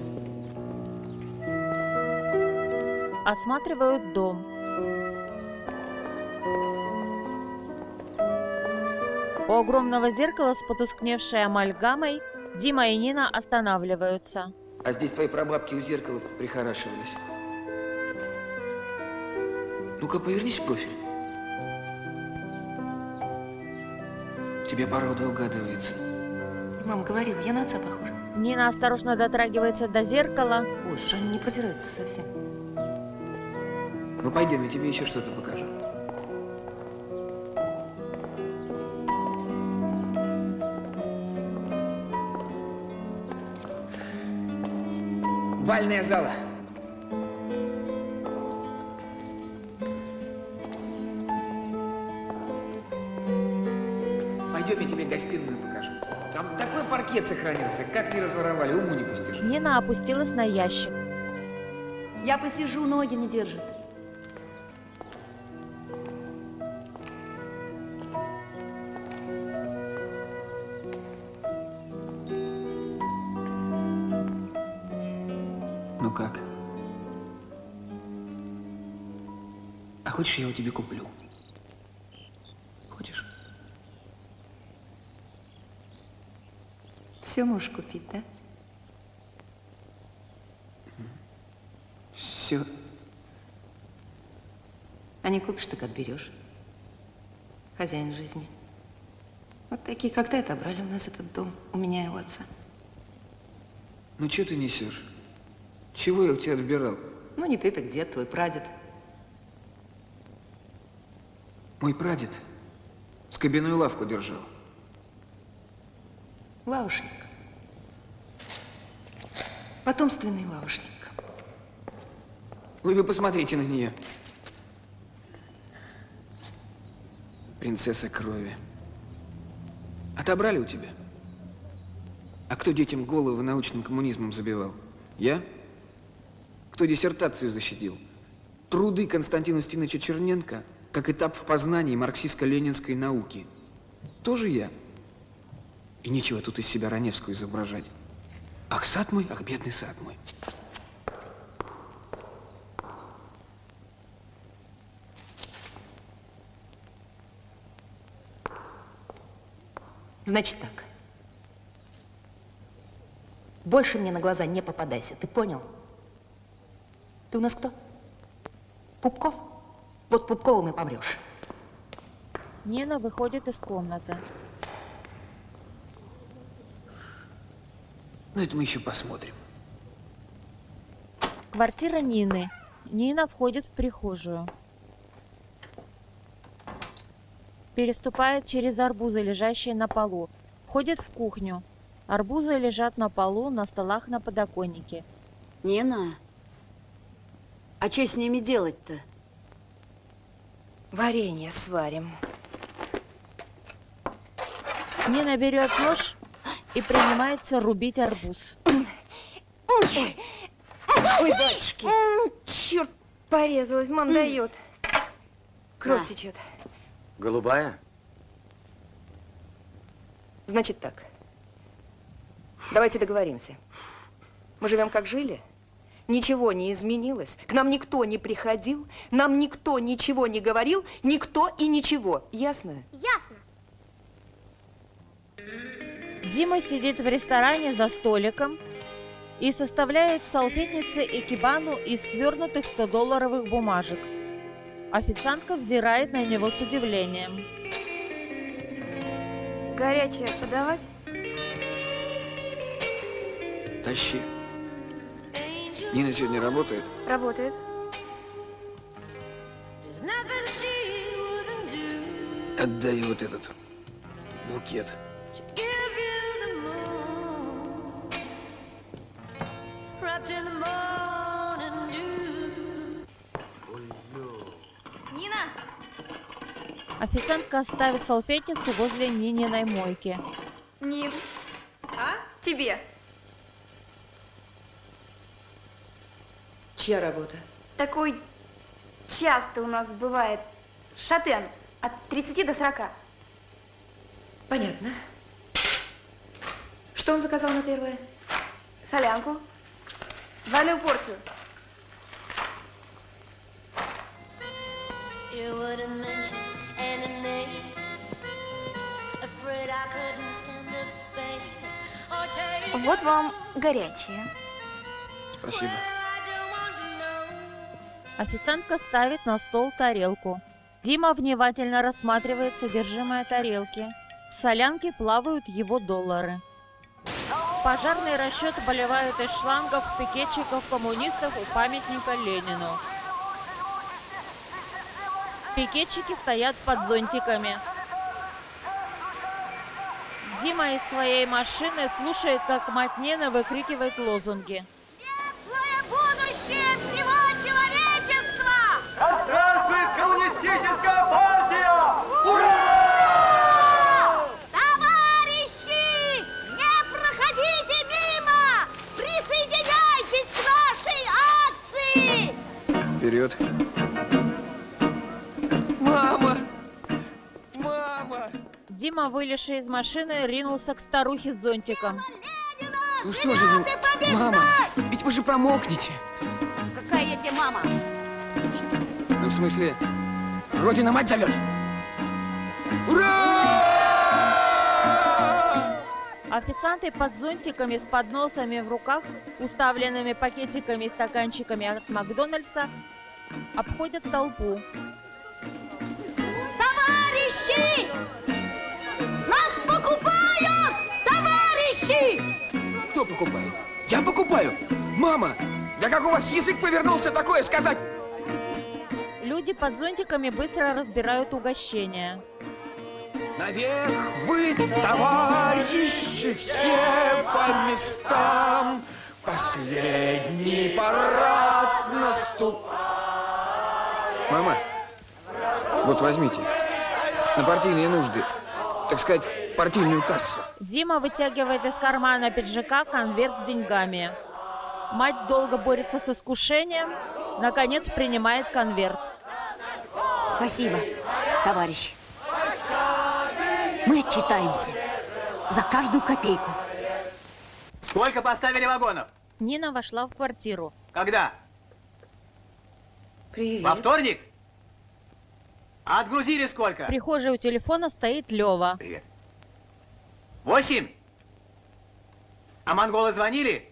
Осматривают дом. У огромного зеркала с потускневшей амальгамой Дима и Нина останавливаются. А здесь твои прабабки у зеркала прихорашивались. Ну-ка, повернись в профиль. В тебе порода угадывается. Мама говорила, я на отца похожа. Нина осторожно дотрагивается до зеркала. Ой, что они не протирают совсем. Ну, пойдем, я тебе еще что-то покажу. Бальная зала. Пойдем, я тебе гостиную покажу. Там такой паркет сохранился, как не разворовали, уму не пустишь. Нина опустилась на ящик. Я посижу, ноги не держит. Ну как? А хочешь, я его тебе куплю? Хочешь? Все можешь купить, да? Все. А не купишь, так отберешь. Хозяин жизни. Вот такие, как ты, отобрали у нас этот дом. У меня и у отца. Ну, что ты несешь? Чего я у тебя отбирал? Ну, не ты, так дед твой, прадед. Мой прадед скобяную лавку держал. Лавошник. Потомственный лавошник. Ой, вы посмотрите на нее. Принцесса крови. Отобрали у тебя? А кто детям головы научным коммунизмом забивал? Я? Кто диссертацию защитил? Труды Константина Устиновича Черненко как этап в познании марксистско-ленинской науки. Тоже я. И нечего тут из себя Раневскую изображать. Ах, сад мой, ах, бедный сад мой. Значит так. Больше мне на глаза не попадайся, ты понял? Ты у нас кто? Пупков? Вот Пупковым и помрешь. Нина выходит из комнаты. Ну, это мы еще посмотрим. Квартира Нины. Нина входит в прихожую. Переступает через арбузы, лежащие на полу. Входит в кухню. Арбузы лежат на полу, на столах, на подоконнике. Нина, а что с ними делать-то? Варенье сварим. Нина берет нож и принимается рубить арбуз. Ой, батюшки. Черт, порезалась, мам дает. Кровь течет. Голубая? Значит так. Давайте договоримся. Мы живем как жили. Ничего не изменилось. К нам никто не приходил. Нам никто ничего не говорил. Никто и ничего. Ясно? Ясно. Дима сидит в ресторане за столиком и составляет в салфетнице экибану из свернутых сто-долларовых бумажек. Официантка взирает на него с удивлением. Горячее подавать? Тащи. Нина сегодня работает? Работает. Отдай вот этот букет. Нина! Официантка ставит салфетницу возле Нининой мойки. Нин. А? Тебе. Чья работа? Такой часто у нас бывает шатен от тридцати до сорока. Понятно. Что он заказал на первое? Солянку. Двойную порцию. Вот вам горячее. Спасибо. Официантка ставит на стол тарелку. Дима внимательно рассматривает содержимое тарелки. В солянке плавают его доллары. Пожарный расчет поливают из шлангов пикетчиков коммунистов у памятника Ленину. Пикетчики стоят под зонтиками. Дима из своей машины слушает, как мать Нина выкрикивает лозунги. Светлое будущее всего человечества! Да здравствует коммунистическая партия! Ура! Товарищи, не проходите мимо! Присоединяйтесь к нашей акции! Вперед. Мама! Мама! Дима, вылезший из машины, ринулся к старухе с зонтиком. Ну что же вы, мама, ведь вы же промокнете. Какая я тебе мама? Ну, в смысле, Родина мать зовет. Ура! Официанты под зонтиками с подносами в руках, уставленными пакетиками и стаканчиками от Макдональдса, обходят толпу. Товарищи! Нас покупают! Товарищи! Кто покупает? Я покупаю! Мама! Да как у вас язык повернулся такое сказать? Люди под зонтиками быстро разбирают угощения. Наверх вы, товарищи, все по местам. Последний парад наступ. Мама, вот возьмите. На партийные нужды. Так сказать, партийную кассу. Дима вытягивает из кармана пиджака конверт с деньгами. Мать долго борется с искушением, наконец принимает конверт. Спасибо, товарищ. Мы отчитаемся за каждую копейку. Сколько поставили вагонов? Нина вошла в квартиру. Когда? Привет. Во вторник? А отгрузили сколько? В прихожей у телефона стоит Лева. Привет. Восемь? А монголы звонили?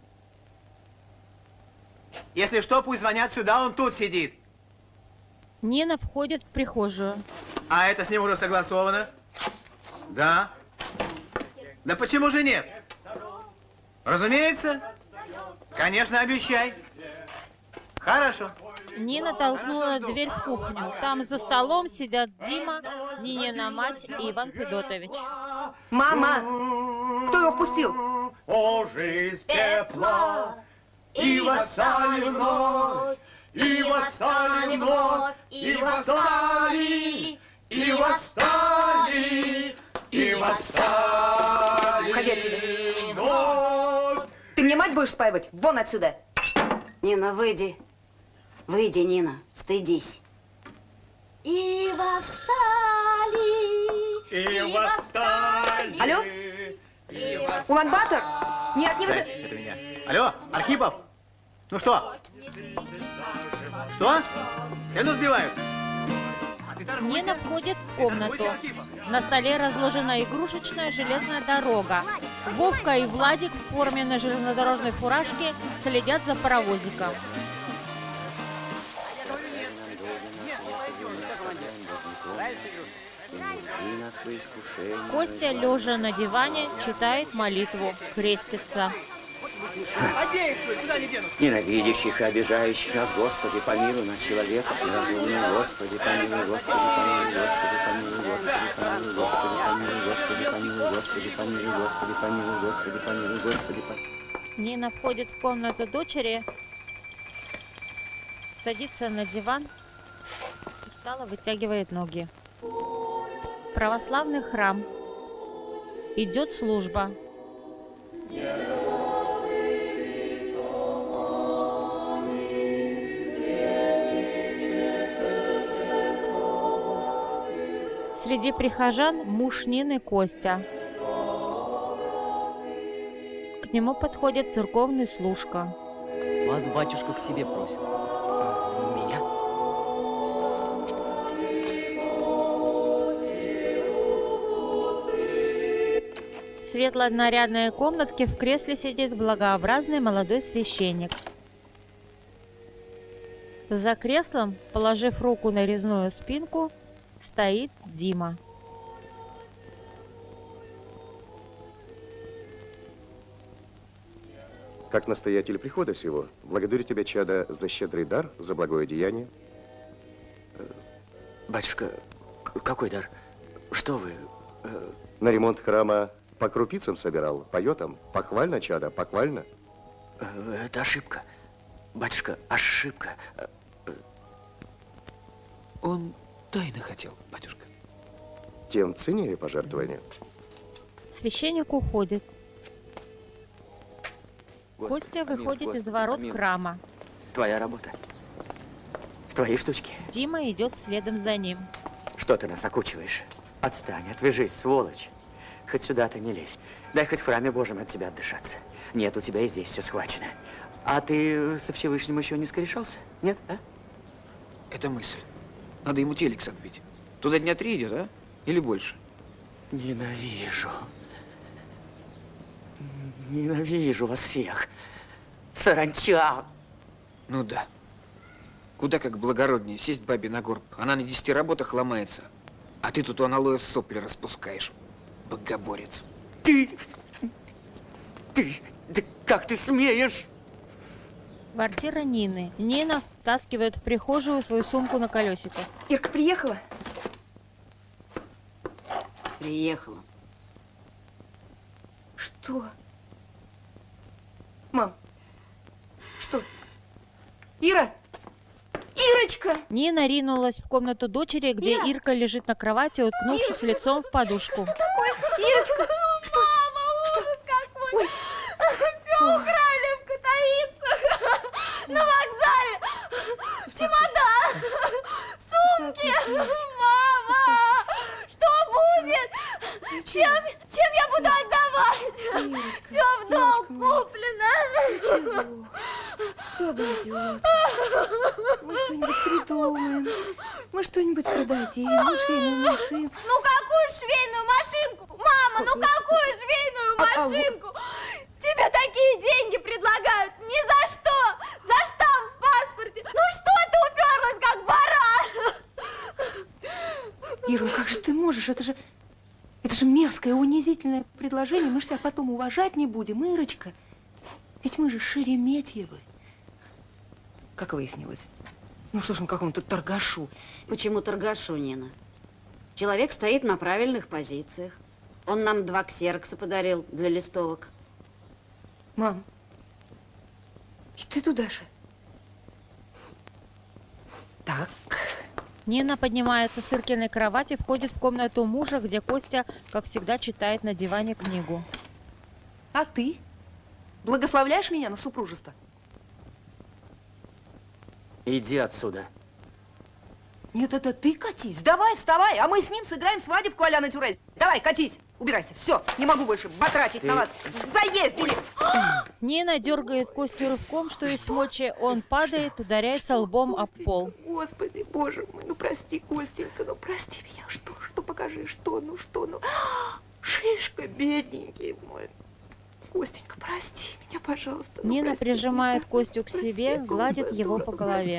Если что, пусть звонят сюда, он тут сидит. Нина входит в прихожую. А это с ним уже согласовано? Да. Да почему же нет? Разумеется. Конечно, обещай. Хорошо. Нина толкнула дверь в кухню. Там за столом сидят Дима, Нинина мать и Иван Федотович. Мама! Кто его впустил? О, жизнь пепла, и восстали вновь, и восстали вновь, и восстали, и восстали, и восстали. Уходи отсюда. Ты мне мать будешь спаивать? Вон отсюда. Нина, выйди. Выйди, Нина, стыдись. И восстали, И восстали. Алло? Улан-Батор? Нет, не вы... Это меня. Алло, Архипов? Ну что? Что? Цену сбивают? Нина входит в комнату. На столе разложена игрушечная железная дорога. Вовка и Владик в форменной железнодорожной фуражке следят за паровозиком. Костя, лежа на диване, читает молитву, крестится. Ненавидящих и обижающих нас, Господи, помилуй нас, человека, и разумный, Господи, помилуй, Господи, помилуй, Господи, помилуй, Господи, помилуй, Господи, помилуй, Господи, помилуй, Господи, помилуй, Господи, помилуй, Господи, помилуй, Господи, помилуй. Нина входит в комнату дочери, садится на диван, устало вытягивает ноги. Православный храм. Идет служба. Среди прихожан муж Нины Костя. К нему подходит церковный служка. Вас батюшка к себе просит. Меня? В светло-нарядной комнатке в кресле сидит благообразный молодой священник. За креслом, положив руку на резную спинку, стоит Дима. Как настоятель прихода сего, благодарю тебя, чадо, за щедрый дар, за благое деяние. Батюшка, какой дар? Что вы? На ремонт храма по крупицам собирал, по йотам. Похвально, чадо, похвально. Это ошибка. Батюшка, ошибка. Он тайно хотел, батюшка. Тем ценнее пожертвование. Священник уходит. Господи, Костя помилуй, выходит Господи, из ворот помилуй. храма. Твоя работа. Твои штучки. Дима идет следом за ним. Что ты нас окучиваешь? Отстань, отвяжись, сволочь. Хоть сюда ты не лезь. Дай хоть в храме Божьем от тебя отдышаться. Нет, у тебя и здесь все схвачено. А ты со Всевышним еще не скорешался? Нет, а? Это мысль. Надо ему телекс отбить. Туда дня три идет, а? Или больше? Ненавижу. Ненавижу вас всех. Саранча. Ну да. Куда как благороднее сесть бабе на горб. Она на десяти работах ломается. А ты тут у аналоя сопли распускаешь. Богоборец. Ты... Ты... Да как ты смеешь? Квартира Нины. Нина втаскивает в прихожую свою сумку на колесиках. Ирка приехала? Приехала. Что? Мам, что? Ира! Ирочка! Нина ринулась в комнату дочери, где Ира! Ирка лежит на кровати, уткнувшись Ирочка! лицом в подушку. Что такое? Ирочка! Что? Мама, что? ужас какой! Ой. Все украли в Катовицах, на вокзале, чемодан, сумки. Мама, что будет? Чем, чем я буду отдавать? Все в долг куплено. Все обойдет. Мы что-нибудь придумаем. Мы что-нибудь продадим. Мы швейную машину. Ну какую швейную машинку? Мама, ну какую швейную машинку? Тебе такие деньги предлагают ни за что. За штамп в паспорте. Ну что ты уперлась, как баран? Ира, ну как же ты можешь? Это же... Это же мерзкое, унизительное предложение. Мы же тебя потом уважать не будем, Ирочка. Ведь мы же Шереметьевы. Как выяснилось. Ну что ж мы какому-то торгашу. Почему торгашу, Нина? Человек стоит на правильных позициях. Он нам два ксерокса подарил для листовок. Мам, и ты туда же? Так. Нина поднимается с Иркиной кровати, входит в комнату мужа, где Костя, как всегда, читает на диване книгу. А ты? Благословляешь меня на супружество? Иди отсюда. Нет, это ты катись. Давай, вставай, а мы с ним сыграем свадебку а-ля натюрель. Давай, катись, убирайся. Все, не могу больше батрачить Ты... на вас. Заездили. Нина дергает Костю рывком, что из мочи. Он падает, ударяется лбом об пол. Господи, боже мой, ну прости, Костенька, ну прости меня. Что, что, покажи, что, ну что, ну. Шишка, бедненький мой. Костенька, прости меня, пожалуйста. Ну, Нина прости прижимает меня, Костю к прости, себе, гладит его по голове.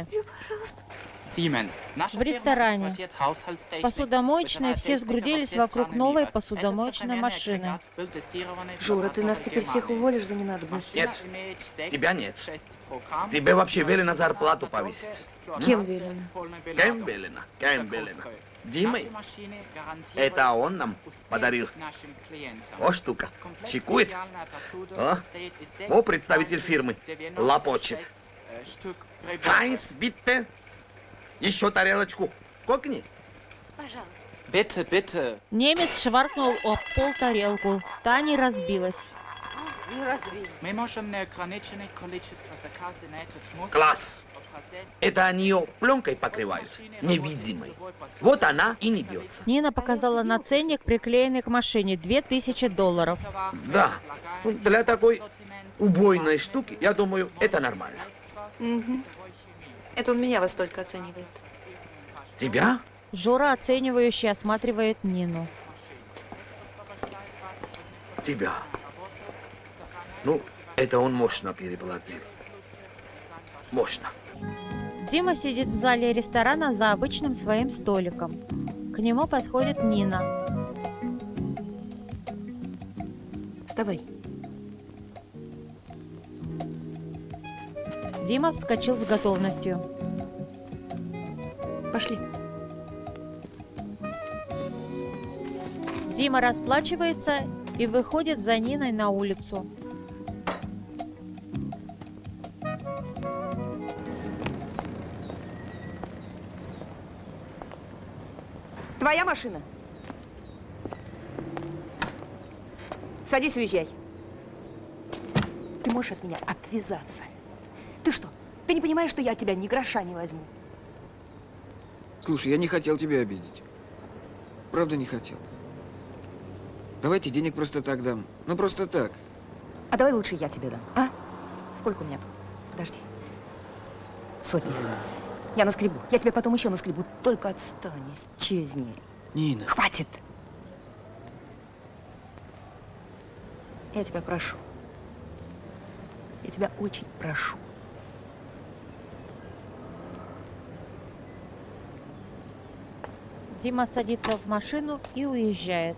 В ресторане. В посудомоечной все сгрудились вокруг новой посудомоечной машины. Жора, ты нас теперь всех уволишь за ненадобностью? Нет, тебя нет. Тебе вообще велено зарплату повысить. Кем велено? Кем велено? Кем велено? Димой. Это он нам подарил. О, штука. Шикует. О, о представитель фирмы. Лопочет. Файнс, битте. Еще тарелочку. Кокни. Пожалуйста. Bitte, bitte. Немец шваркнул об пол тарелку. Та не разбилась. Не разбилась. Мы можем неограниченное количество заказов на этот мост. Класс. Это они ее пленкой покрывают, невидимой. Вот она и не бьется. Нина показала на ценник, приклеенный к машине. Две тысячи долларов. Да. Для такой убойной штуки, я думаю, это нормально. Угу. Это он меня во столько оценивает. Тебя? Жора оценивающе осматривает Нину. Тебя. Ну, это он мощно переплатил. Мощно. Дима сидит в зале ресторана за обычным своим столиком. К нему подходит Нина. Вставай. Дима вскочил с готовностью. Пошли. Дима расплачивается и выходит за Ниной на улицу. Твоя машина? Садись, уезжай. Ты можешь от меня отвязаться. Ты что, ты не понимаешь, что я от тебя ни гроша не возьму? Слушай, я не хотел тебя обидеть. Правда, не хотел. Давайте денег просто так дам. Ну, просто так. А давай лучше я тебе дам, а? Сколько у меня тут? Подожди. Сотни. Я наскребу. Я тебе потом еще наскребу. Только отстань, исчезни. Нина. Хватит. Я тебя прошу. Я тебя очень прошу. Дима садится в машину и уезжает.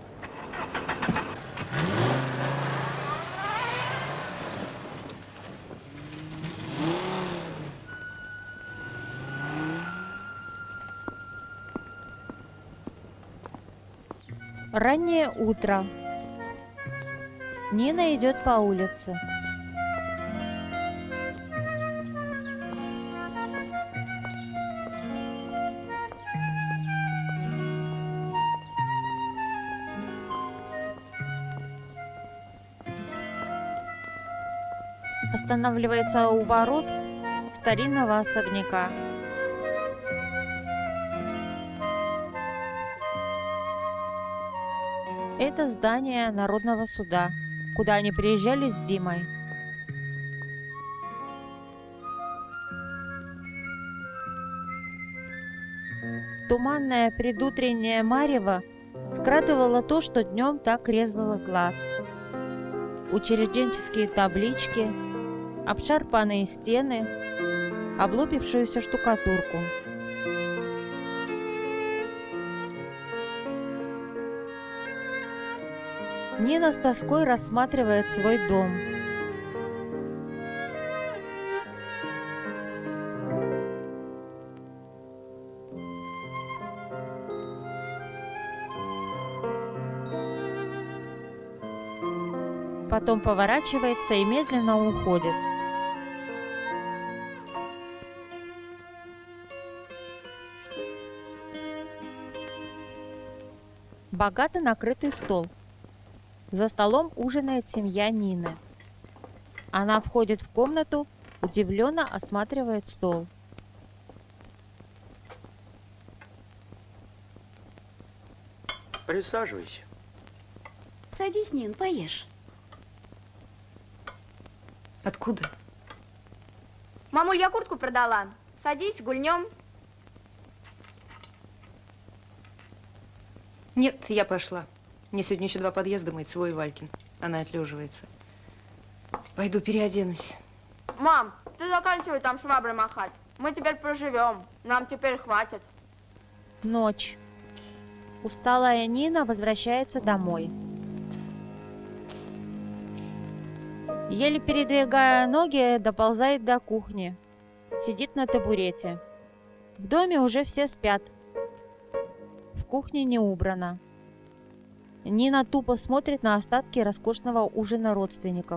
Раннее утро. Нина идет по улице. Останавливается у ворот старинного особняка. Это здание Народного суда, куда они приезжали с Димой. Туманное предутреннее марево скрадывало то, что днем так резало глаз. Учрежденческие таблички, обшарпанные стены, облупившуюся штукатурку. Нина с тоской рассматривает свой дом. Потом поворачивается и медленно уходит. Богато накрытый стол. За столом ужинает семья Нины. Она входит в комнату, удивленно осматривает стол. Присаживайся. Садись, Нин, поешь. Откуда? Мамуль, я куртку продала. Садись, гульнем. Нет, я пошла. Мне сегодня еще два подъезда мыть, свой и Валькин. Она отлеживается. Пойду переоденусь. Мам, ты заканчивай там шваброй махать. Мы теперь проживем. Нам теперь хватит. Ночь. Усталая Нина возвращается домой. Еле передвигая ноги, доползает до кухни. Сидит на табурете. В доме уже все спят. В кухне не убрано. Нина тупо смотрит на остатки роскошного ужина родственников.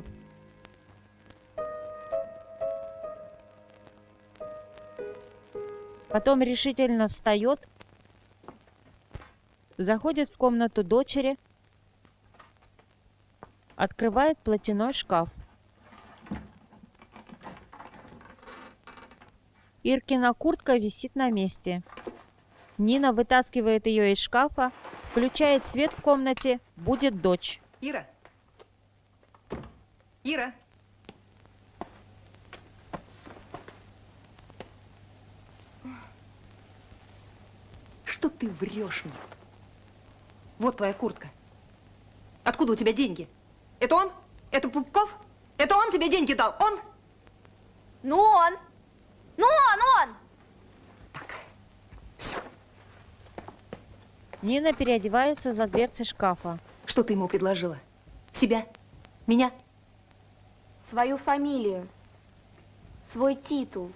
Потом решительно встает, заходит в комнату дочери, открывает платяной шкаф. Иркина куртка висит на месте. Нина вытаскивает ее из шкафа, включает свет в комнате, будет дочь. Ира! Ира! Что ты врешь мне? Вот твоя куртка. Откуда у тебя деньги? Это он? Это Пупков? Это он тебе деньги дал? Он? Ну он! Ну он, он! Нина переодевается за дверцей шкафа. Что ты ему предложила? Себя? Меня? Свою фамилию. Свой титул.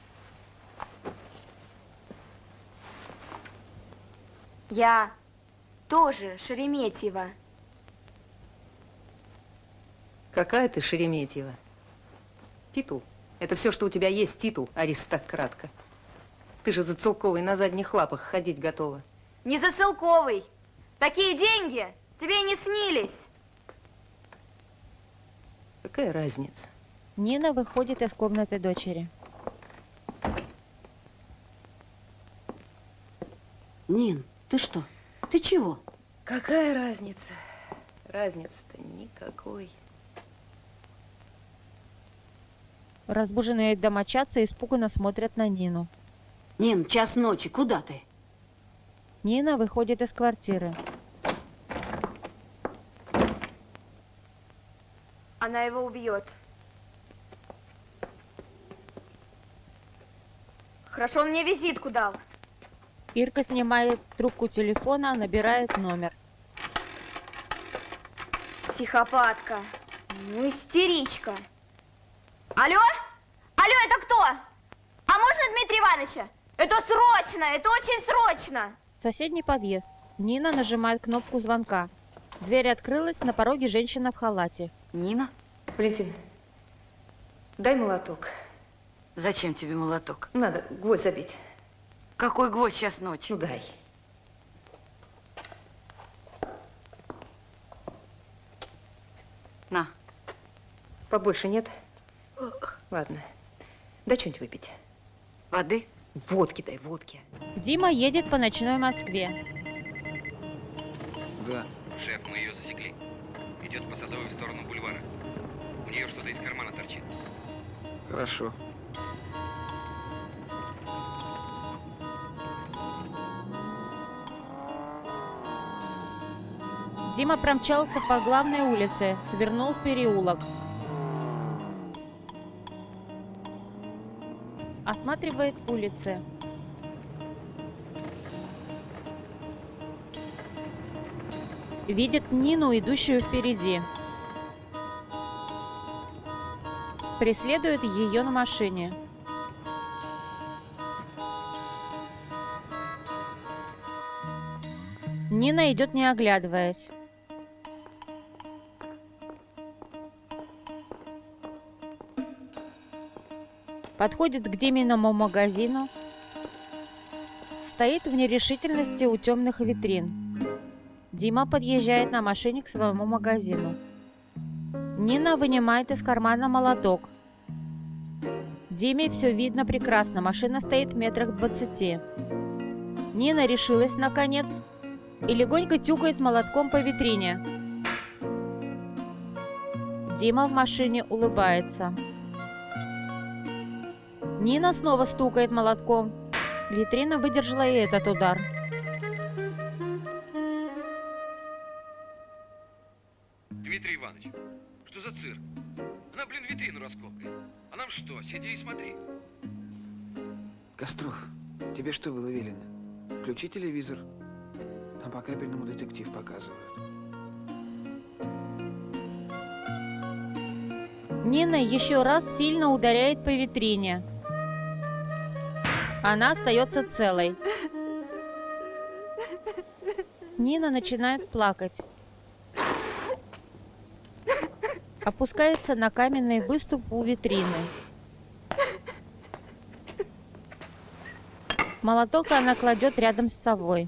Я тоже Шереметьева. Какая ты Шереметьева? Титул? Это все, что у тебя есть, титул, аристократка. Ты же за Целковой на задних лапах ходить готова. Не за Целковой. Такие деньги тебе и не снились. Какая разница? Нина выходит из комнаты дочери. Нин, ты что? Ты чего? Какая разница? Разницы-то никакой. Разбуженные домочадцы испуганно смотрят на Нину. Нин, час ночи, куда ты? Нина выходит из квартиры. Она его убьет. Хорошо, он мне визитку дал. Ирка снимает трубку телефона, набирает номер. Психопатка. Ну, истеричка. Алло? Алло, это кто? А можно Дмитрия Ивановича? Это срочно, это очень срочно. Соседний подъезд. Нина нажимает кнопку звонка. Дверь открылась, на пороге женщина в халате. Нина? Валентин, дай молоток. Зачем тебе молоток? Надо гвоздь забить. Какой гвоздь сейчас ночью? Ну, дай. На. Побольше нет? Ладно. Дай что-нибудь выпить. Воды? Водки дай, водки. Дима едет по ночной Москве. Да. Шеф, мы ее засекли. Идет по Садовой в сторону бульвара. У нее что-то из кармана торчит. Хорошо. Дима промчался по главной улице, свернул в переулок. Осматривает улицы. Видит Нину, идущую впереди. Преследует ее на машине. Нина идет, не оглядываясь. Подходит к Диминому магазину. Стоит в нерешительности у темных витрин. Дима подъезжает на машине к своему магазину. Нина вынимает из кармана молоток. Диме все видно прекрасно, машина стоит в метрах двадцати. Нина решилась наконец и легонько тюкает молотком по витрине. Дима в машине улыбается. Нина снова стукает молотком. Витрина выдержала и этот удар. Дмитрий Иванович, что за цирк? Она, блин, витрину раскопкает. А нам что, сиди и смотри. Костров, тебе что было велено? Включи телевизор. Нам по кабельному детектив показывают. Нина еще раз сильно ударяет по витрине. Она остается целой. Нина начинает плакать. Опускается на каменный выступ у витрины. Молоток она кладет рядом с собой.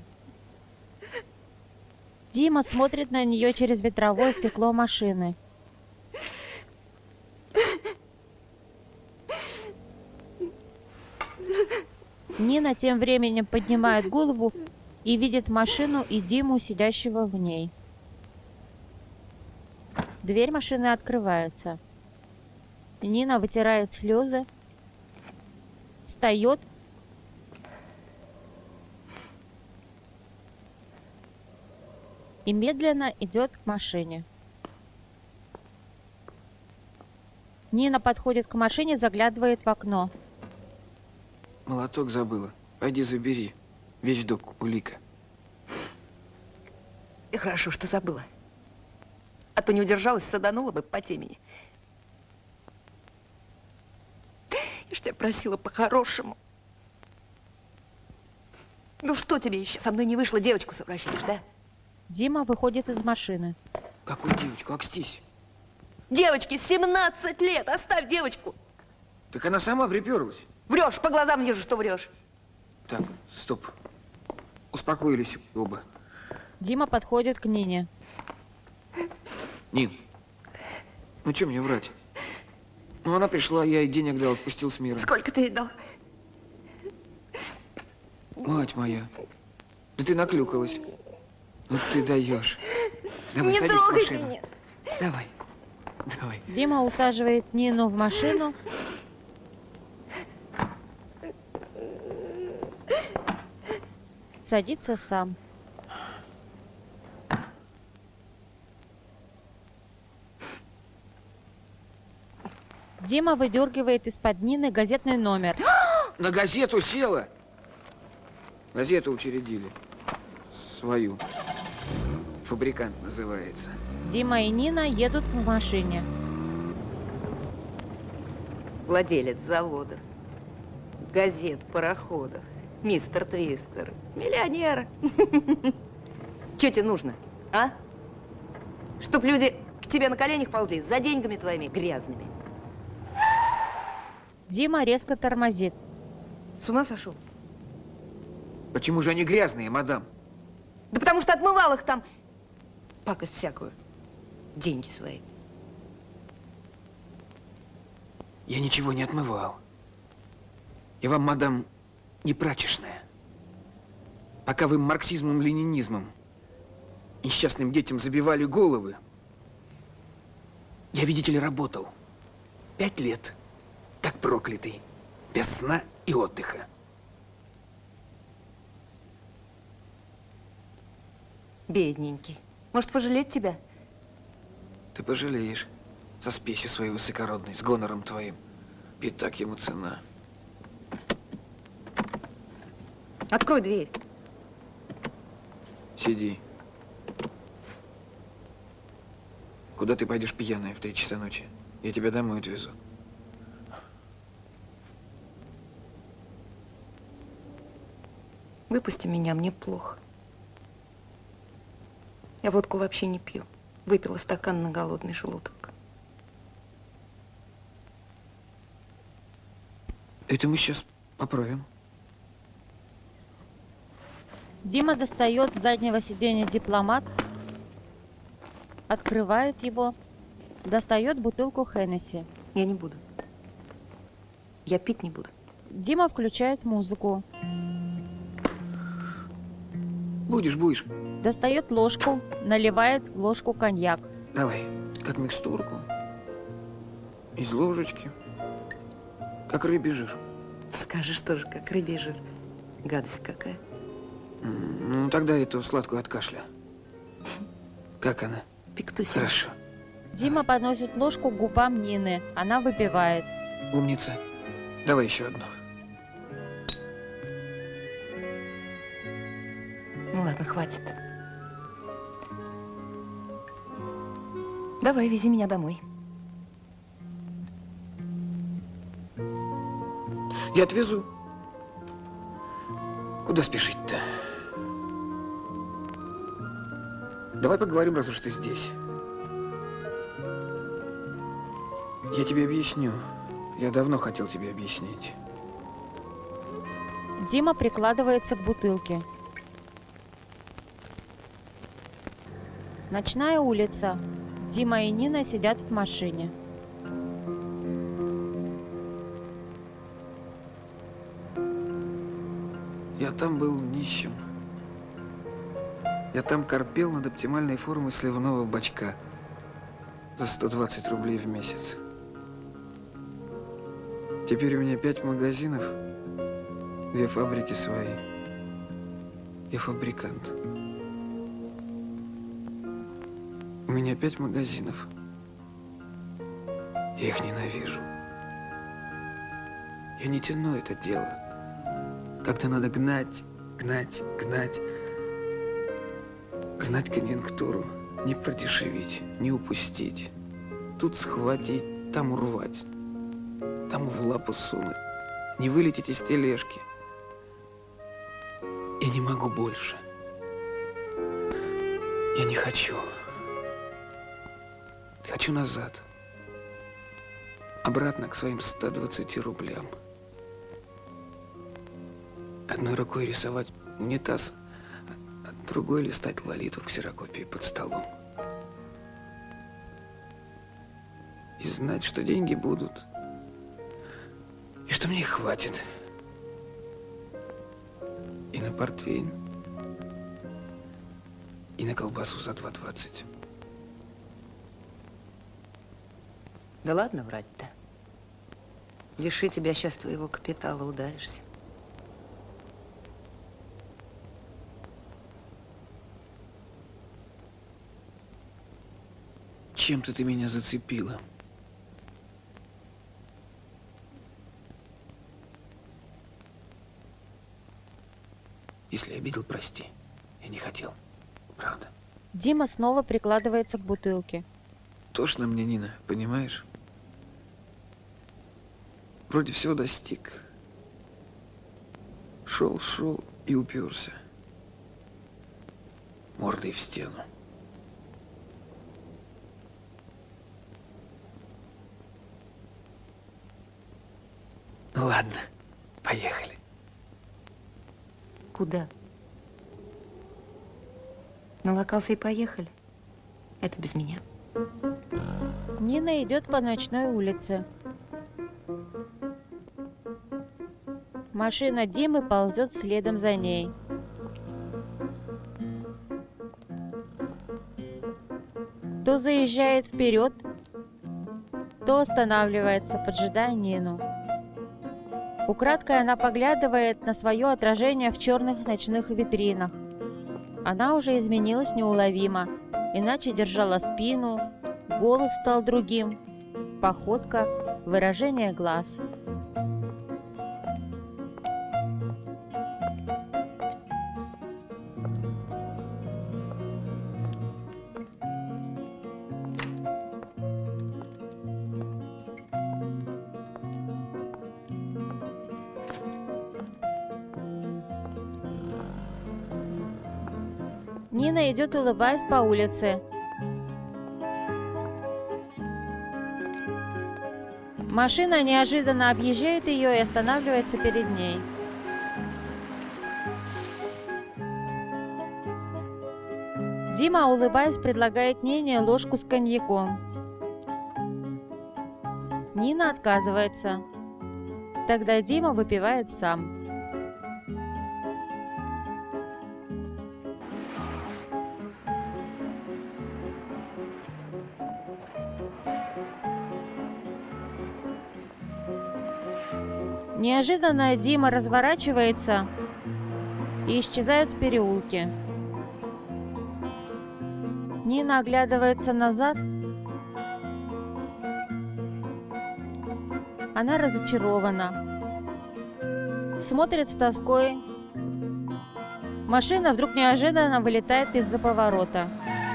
Дима смотрит на нее через ветровое стекло машины. Нина тем временем поднимает голову и видит машину и Диму, сидящего в ней. Дверь машины открывается. Нина вытирает слезы, встает и медленно идет к машине. Нина подходит к машине, заглядывает в окно. Молоток забыла. Пойди забери. Вещдок, улика. И хорошо, что забыла. А то не удержалась, саданула бы по темени. Я ж тебя просила по-хорошему. Ну что тебе еще? Со мной не вышло, девочку совращаешь, да? Дима выходит из машины. Какую девочку? Акстись. Девочке семнадцать лет! Оставь девочку! Так она сама приперлась. Врешь, по глазам вижу, что врешь. Так, стоп. Успокоились оба. Дима подходит к Нине. Нин, ну что мне врать? Ну она пришла, я ей денег дал, отпустил с миром. Сколько ты ей дал? Мать моя, да ты наклюкалась. Ну ты даешь. Давай, не садись в трогай машину. меня. Давай, давай. Дима усаживает Нину в машину. Садится сам. Дима выдергивает из-под Нины газетный номер. На газету села? Газету учредили. Свою. Фабрикант называется. Дима и Нина едут в машине. Владелец завода, газет, пароходов, мистер Твистер, миллионер. Что тебе нужно, а? Чтоб люди к тебе на коленях ползли за деньгами твоими грязными. Дима резко тормозит. С ума сошел? Почему же они грязные, мадам? Да потому что отмывал их там пакость всякую. Деньги свои. Я ничего не отмывал. И вам, мадам, не прачечная. Пока вы марксизмом-ленинизмом несчастным детям забивали головы, я, видите ли, работал. Пять лет, как проклятый, без сна и отдыха. Бедненький. Может, пожалеть тебя? Ты пожалеешь. Со спесью своей высокородной, с гонором твоим. Пятак ему цена. Открой дверь. Сиди. Куда ты пойдешь пьяная в три часа ночи? Я тебя домой отвезу. Выпусти меня, мне плохо. Я водку вообще не пью. Выпила стакан на голодный желудок. Это мы сейчас поправим. Дима достает с заднего сиденья дипломат, открывает его, достает бутылку Хеннесси. Я не буду. Я пить не буду. Дима включает музыку. Будешь, будешь. Достает ложку, наливает в ложку коньяк. Давай, как микстурку. Из ложечки. Как рыбий жир. Скажешь тоже, как рыбий жир. Гадость какая. Ну, тогда эту сладкую от кашля. Как она? Пиктусин. Хорошо. Дима подносит ложку к губам Нины. Она выпивает. Умница. Давай еще одну. Ну ладно, хватит. Давай, вези меня домой. Я отвезу. Куда спешить-то? Давай поговорим, раз уж ты здесь. Я тебе объясню. Я давно хотел тебе объяснить. Дима прикладывается к бутылке. Ночная улица. Дима и Нина сидят в машине. Я там был нищим. Я там корпел над оптимальной формой сливного бачка за сто двадцать рублей в месяц. Теперь у меня пять магазинов, две фабрики свои. Я фабрикант. У меня пять магазинов. Я их ненавижу. Я не тяну это дело. Когда надо гнать, гнать, гнать. Знать конъюнктуру, не продешевить, не упустить. Тут схватить, там урвать, там в лапу сунуть. Не вылететь из тележки. Я не могу больше. Я не хочу. Хочу назад. Обратно к своим ста двадцати рублям. Одной рукой рисовать унитаз, а другой листать лолиту в ксерокопии под столом. И знать, что деньги будут. И что мне их хватит. И на портвейн, и на колбасу за два двадцать. Да ладно врать-то. Лиши тебя сейчас твоего капитала, удаешься. Чем-то ты меня зацепила. Если обидел, прости. Я не хотел. Правда. Дима снова прикладывается к бутылке. Тошно мне, Нина, понимаешь? Вроде всего достиг. Шел, шел и уперся. Мордой в стену. Ну ладно, поехали. Куда? Налокался и поехали. Это без меня. Нина идет по ночной улице. Машина Димы ползет следом за ней. То заезжает вперед, то останавливается, поджидая Нину. Украдкой она поглядывает на свое отражение в черных ночных витринах. Она уже изменилась неуловимо, иначе держала спину, голос стал другим, походка, выражение глаз. Нина идет, улыбаясь, по улице. Машина неожиданно объезжает ее и останавливается перед ней. Дима, улыбаясь, предлагает Нине ложку с коньяком. Нина отказывается. Тогда Дима выпивает сам. Неожиданно Дима разворачивается и исчезает в переулке. Нина оглядывается назад. Она разочарована. Смотрит с тоской. Машина вдруг неожиданно вылетает из-за поворота.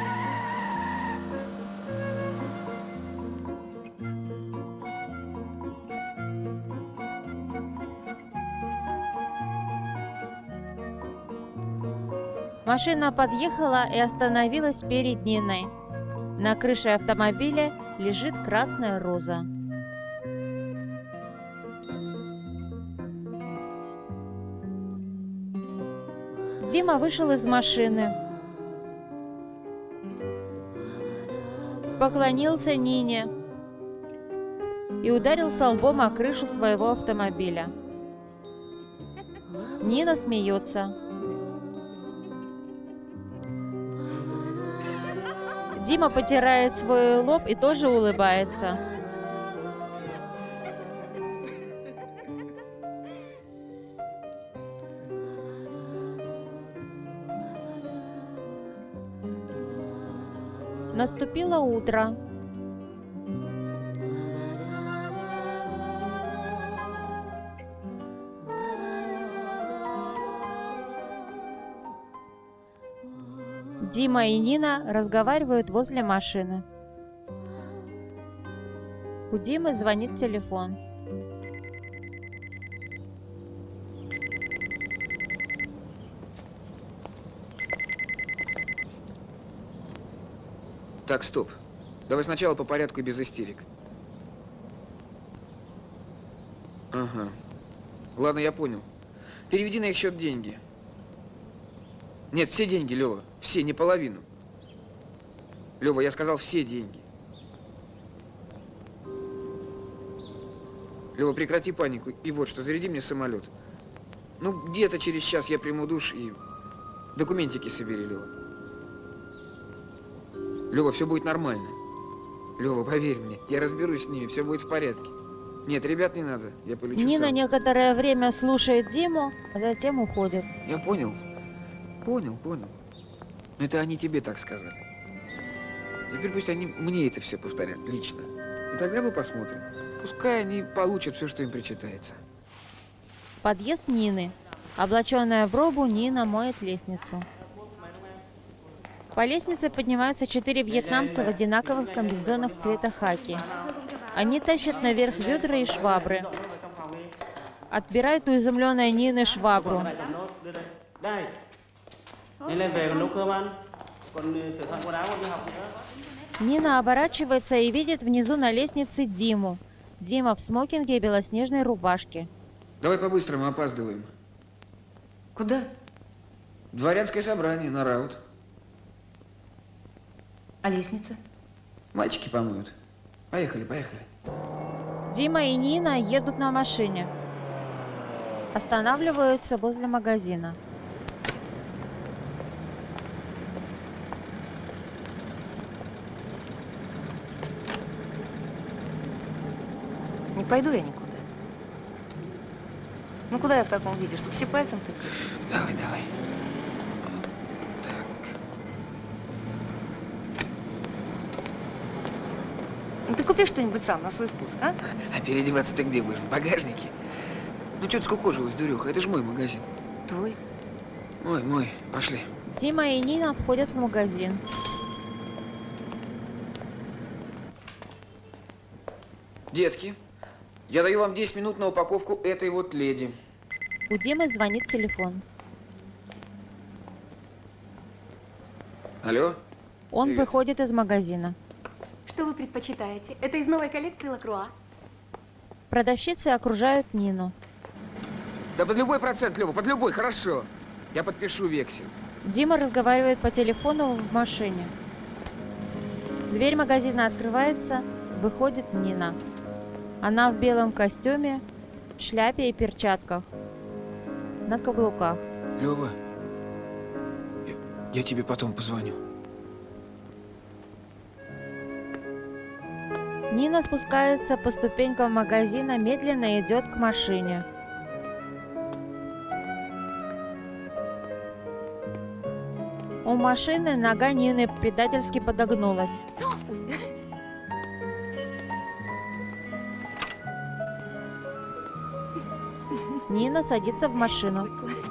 Машина подъехала и остановилась перед Ниной. На крыше автомобиля лежит красная роза. Дима вышел из машины, поклонился Нине и ударился лбом о крышу своего автомобиля. Нина смеется. Дима потирает свой лоб и тоже улыбается. Наступило утро. Дима и Нина разговаривают возле машины. У Димы звонит телефон. Так, стоп. Давай сначала по порядку и без истерик. Ага. Ладно, я понял. Переведи на их счет деньги. Нет, все деньги, Лёва. Все, не половину. Лёва, я сказал все деньги. Лёва, прекрати панику. И вот что, заряди мне самолет. Ну, где-то через час я приму душ и документики собери, Лёва. Лёва, все будет нормально. Лёва, поверь мне, я разберусь с ними, все будет в порядке. Нет, ребят не надо, я полечу Нина сам. некоторое время слушает Диму, а затем уходит. Я понял. Понял, понял. Но это они тебе так сказали. Теперь пусть они мне это все повторят лично. И тогда мы посмотрим. Пускай они получат все, что им причитается. Подъезд Нины. Облаченная в робу, Нина моет лестницу. По лестнице поднимаются четыре вьетнамца в одинаковых комбинезонах цвета хаки. Они тащат наверх ведра и швабры. Отбирают у изумленной Нины швабру. Нина оборачивается и видит внизу на лестнице Диму. Дима в смокинге и белоснежной рубашке. Давай по-быстрому, опаздываем. Куда? Дворянское собрание на раут. А лестница? Мальчики помоют. Поехали, поехали. Дима и Нина едут на машине. Останавливаются возле магазина. Не пойду я никуда. Ну куда я в таком виде, чтобы все пальцем тыкали? Давай, давай. Ну ты купи что-нибудь сам, на свой вкус, а? А переодеваться ты где будешь? В багажнике? Ну что ты скукожилась, дуреха? Это же мой магазин. Твой? Мой, мой. Пошли. Дима и Нина входят в магазин. Детки, я даю вам десять минут на упаковку этой вот леди. У Димы звонит телефон. Алло? Он Привет. выходит из магазина. Что вы предпочитаете? Это из новой коллекции Лакруа. Продавщицы окружают Нину. Да под любой процент, Лёва, под любой, хорошо. Я подпишу вексель. Дима разговаривает по телефону в машине. Дверь магазина открывается, выходит Нина. Она в белом костюме, шляпе и перчатках, на каблуках. Лёва, я, я тебе потом позвоню. Нина спускается по ступенькам магазина, медленно идет к машине. У машины нога Нины предательски подогнулась. Нина садится в машину.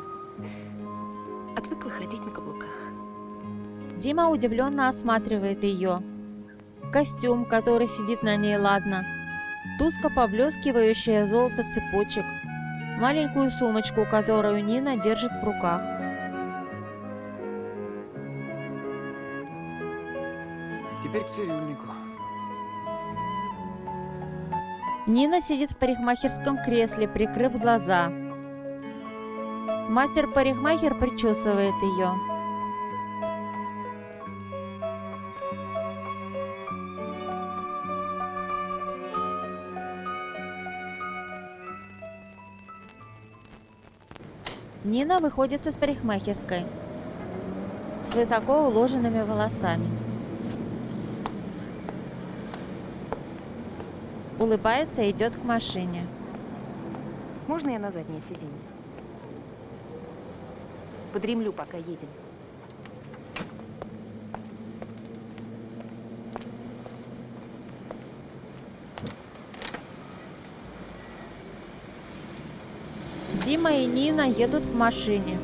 Отвыкла ходить на каблуках. Дима удивленно осматривает ее. Костюм, который сидит на ней ладно. Тускло поблескивающее золото цепочек. Маленькую сумочку, которую Нина держит в руках. Теперь к цирюльнику. Нина сидит в парикмахерском кресле, прикрыв глаза. Мастер-парикмахер причесывает ее. Нина выходит из парикмахерской с высоко уложенными волосами. Улыбается и идет к машине. Можно я на заднее сиденье? Подремлю, пока едем. Дима и Нина едут в машине.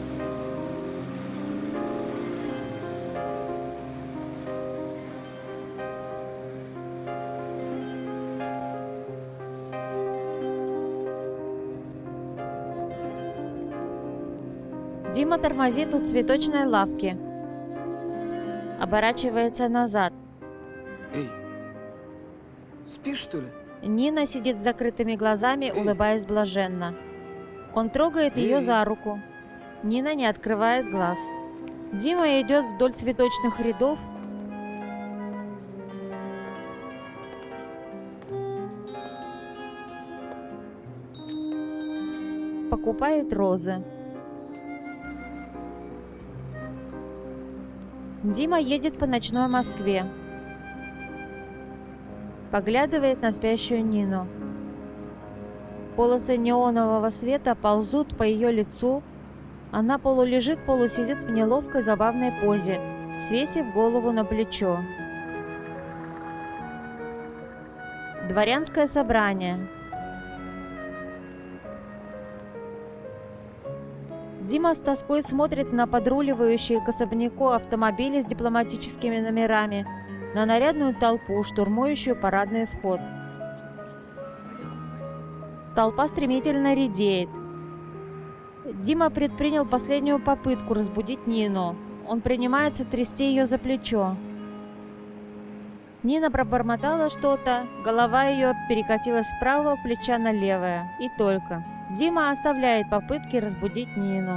Дима тормозит у цветочной лавки. Оборачивается назад. Эй, спишь, что ли? Нина сидит с закрытыми глазами, улыбаясь блаженно. Он трогает ее за руку. Нина не открывает глаз. Дима идет вдоль цветочных рядов. Покупает розы. Дима едет по ночной Москве. Поглядывает на спящую Нину. Полосы неонового света ползут по ее лицу. Она полулежит, полусидит в неловкой забавной позе, свесив голову на плечо. Дворянское собрание. Дима с тоской смотрит на подруливающие к особняку автомобили с дипломатическими номерами, на нарядную толпу, штурмующую парадный вход. Толпа стремительно редеет. Дима предпринял последнюю попытку разбудить Нину. Он принимается трясти ее за плечо. Нина пробормотала что-то, голова ее перекатилась с правого плеча на левое. И только. Дима оставляет попытки разбудить Нину.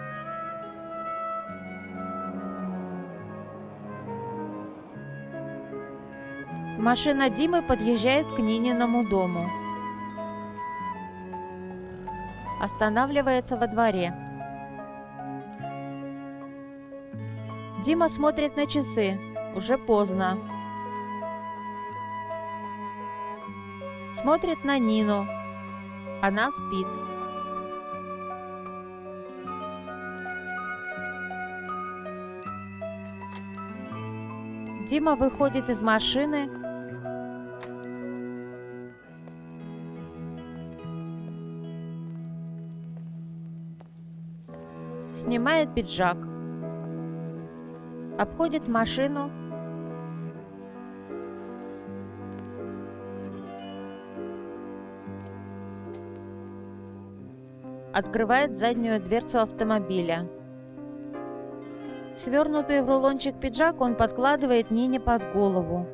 Машина Димы подъезжает к Нининому дому. Останавливается во дворе. Дима смотрит на часы. Уже поздно. Смотрит на Нину. Она спит. Дима выходит из машины. Снимает пиджак. Обходит машину. Открывает заднюю дверцу автомобиля. Свернутый в рулончик пиджак он подкладывает Нине под голову.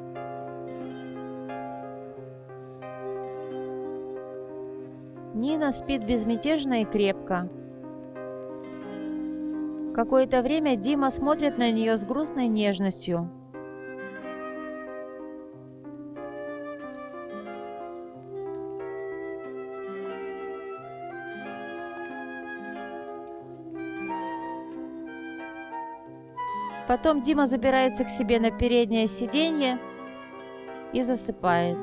Нина спит безмятежно и крепко. Какое-то время Дима смотрит на нее с грустной нежностью. Потом Дима забирается к себе на переднее сиденье и засыпает.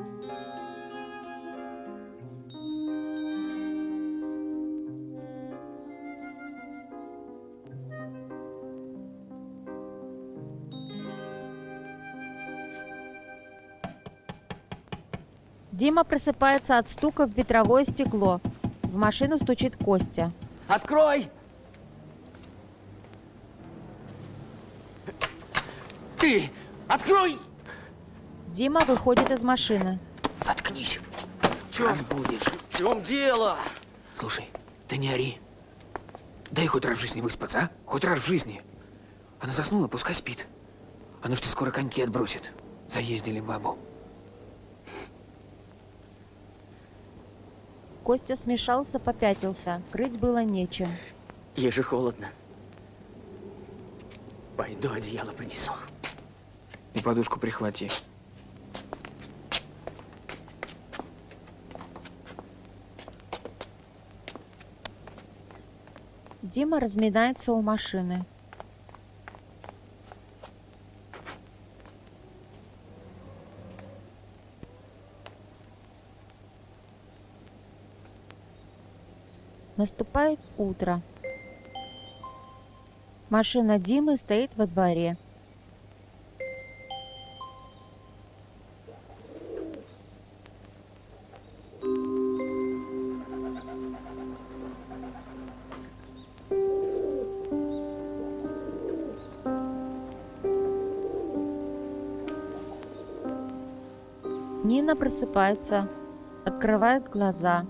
Дима просыпается от стука в ветровое стекло. В машину стучит Костя. Открой! Ты! Открой! Дима выходит из машины. Заткнись. Разбудишь. В чем дело? Слушай, ты не ори. Дай хоть раз в жизни выспаться, а? Хоть раз в жизни. Она заснула, пускай спит. А ну что скоро коньки отбросит. Заездили бабу. Костя смешался, попятился. Крыть было нечем. Ей же холодно. Пойду одеяло принесу. И подушку прихвати. Дима разминается у машины. Наступает утро. Машина Димы стоит во дворе. Нина просыпается, открывает глаза.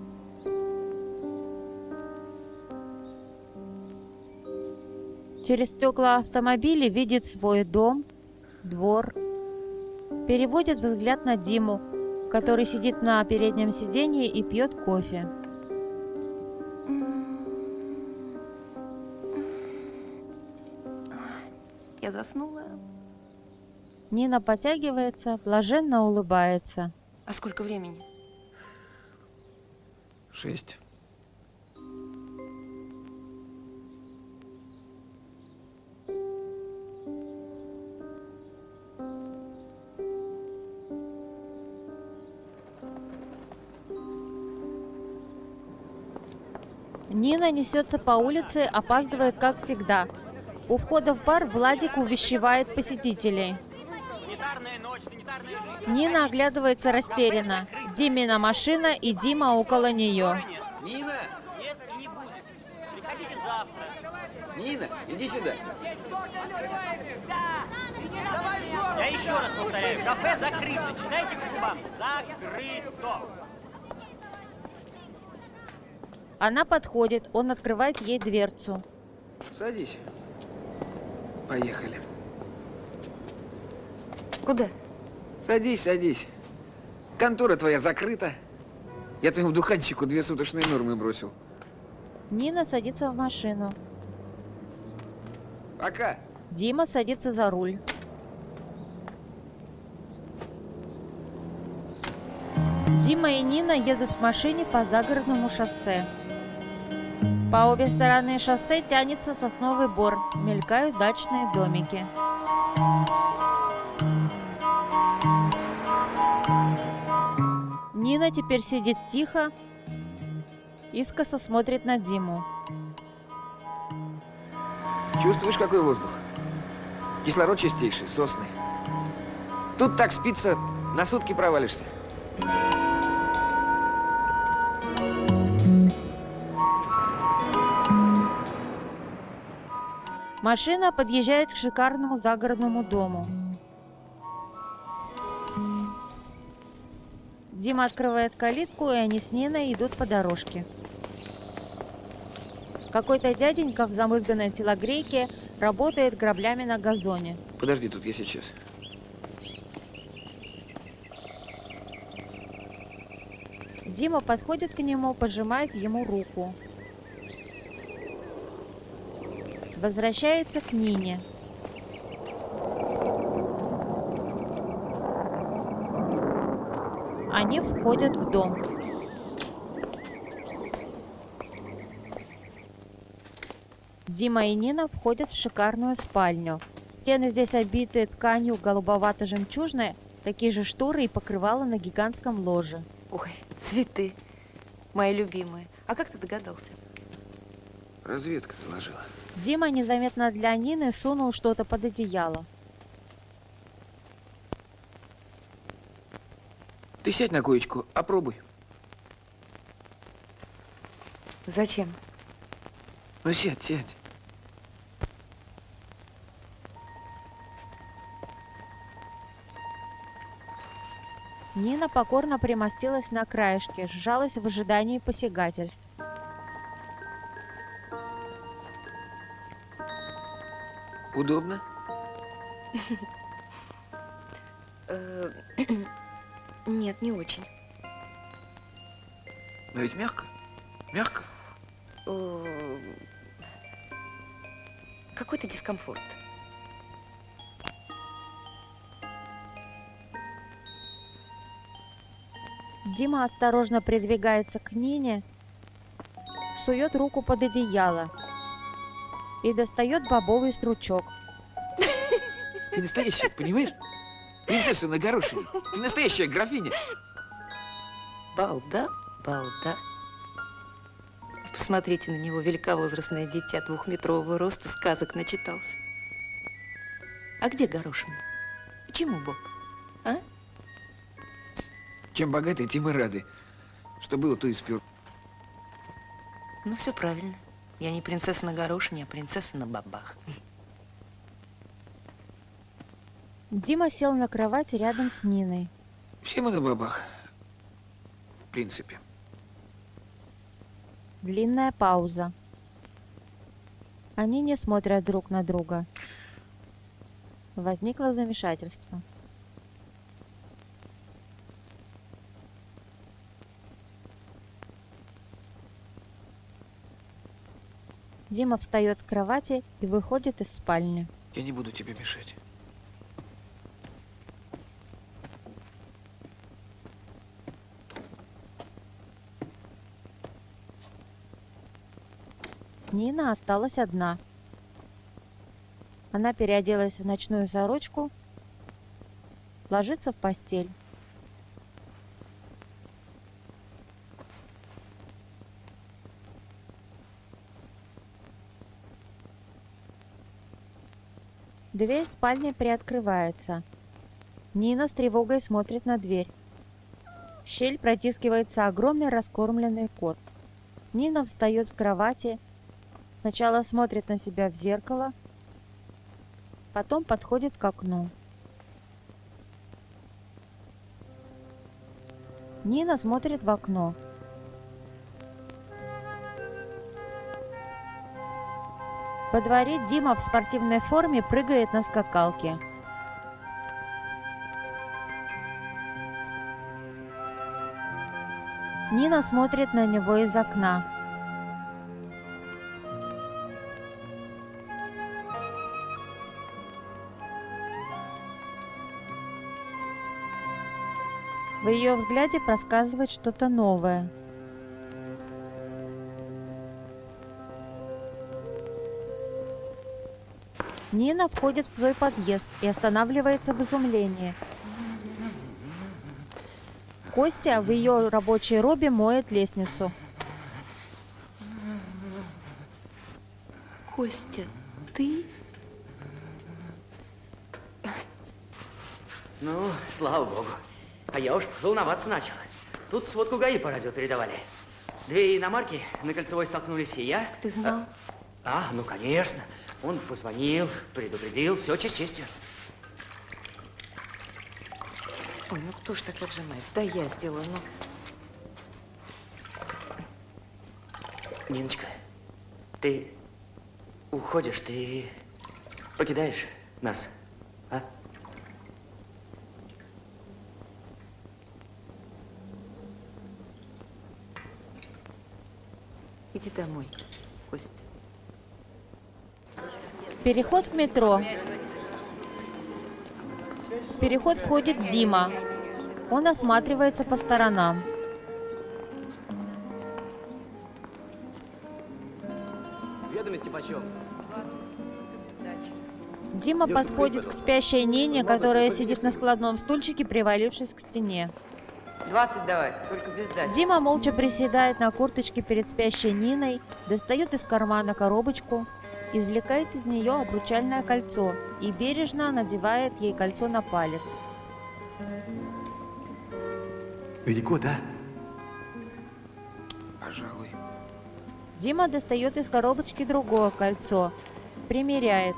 Через стекла автомобиля видит свой дом, двор. Переводит взгляд на Диму, который сидит на переднем сиденье и пьет кофе. Я заснула. Нина потягивается, блаженно улыбается. А сколько времени? Шесть. Нина несется по улице, опаздывает, как всегда. У входа в бар Владик увещевает посетителей. Нина оглядывается растерянно. Димина машина и Дима около нее. Нина! Если не будет, приходите завтра. Нина, иди сюда. Я еще раз повторяю, кафе закрыто. Читайте по зубам. Закрыто. Она подходит, он открывает ей дверцу. Садись. Поехали. Куда? Садись, садись. Контора твоя закрыта. Я твоему духанчику две суточные нормы бросил. Нина садится в машину. Пока. Дима садится за руль. Дима и Нина едут в машине по загородному шоссе. По обе стороны шоссе тянется сосновый бор, мелькают дачные домики. Нина теперь сидит тихо, искоса смотрит на Диму. Чувствуешь, какой воздух? Кислород чистейший, сосны. Тут так спится, на сутки провалишься. Машина подъезжает к шикарному загородному дому. Дима открывает калитку, и они с Ниной идут по дорожке. Какой-то дяденька в замызганной телогрейке работает граблями на газоне. Подожди, тут я сейчас. Дима подходит к нему, пожимает ему руку. Возвращается к Нине. Они входят в дом. Дима и Нина входят в шикарную спальню. Стены здесь обиты тканью голубовато-жемчужной, такие же шторы и покрывала на гигантском ложе. Ой, цветы, мои любимые. А как ты догадался? Разведка доложила. Дима незаметно для Нины сунул что-то под одеяло. Ты сядь на коечку, опробуй. Зачем? Ну сядь, сядь. Нина покорно примостилась на краешке, сжалась в ожидании посягательств. Удобно? Нет, не очень. Но ведь мягко. Мягко. Какой-то дискомфорт. Дима осторожно придвигается к Нине, сует руку под одеяло и достает бобовый стручок. Ты настоящая, понимаешь? Принцесса на горошине. Ты настоящая графиня. Балда, балда. Посмотрите на него, великовозрастное дитя двухметрового роста, сказок начитался. А где горошина? Почему Боб? А? Чем богатые, тем и рады. Что было, то и спер. Ну, все правильно. Я не принцесса на горошине, а принцесса на бабах. Дима сел на кровати рядом с Ниной. Все мы на бабах. В принципе. Длинная пауза. Они не смотрят друг на друга. Возникло замешательство. Дима встает с кровати и выходит из спальни. Я не буду тебе мешать. Нина осталась одна. Она переоделась в ночную сорочку, ложится в постель. Дверь спальни приоткрывается. Нина с тревогой смотрит на дверь. В щель протискивается огромный раскормленный кот. Нина встает с кровати, Сначала смотрит на себя в зеркало, потом подходит к окну. Нина смотрит в окно. Во дворе Дима в спортивной форме прыгает на скакалке. Нина смотрит на него из окна. В ее взгляде проскальзывает что-то новое. Нина входит в свой подъезд и останавливается в изумлении. Костя в ее рабочей робе моет лестницу. Костя, ты? Ну, слава богу. А я уж волноваться начал. Тут сводку ГАИ по радио передавали. Две иномарки на Кольцевой столкнулись, и я... Ты знал? А, ну, конечно. Он позвонил, предупредил, все честь честью. Ой, ну кто ж так отжимает? Да я сделаю, ну. Ниночка, ты уходишь, ты покидаешь нас, а? Иди домой, Костя. Переход в метро. В переход входит Дима. Он осматривается по сторонам. Ведомости почем? Дима подходит к спящей Нине, которая сидит на складном стульчике, привалившись к стене. двадцать давай, только без дачи. Дима молча приседает на курточке перед спящей Ниной, достает из кармана коробочку, извлекает из нее обручальное кольцо и бережно надевает ей кольцо на палец. Велико, да? Пожалуй. Дима достает из коробочки другое кольцо, примеряет.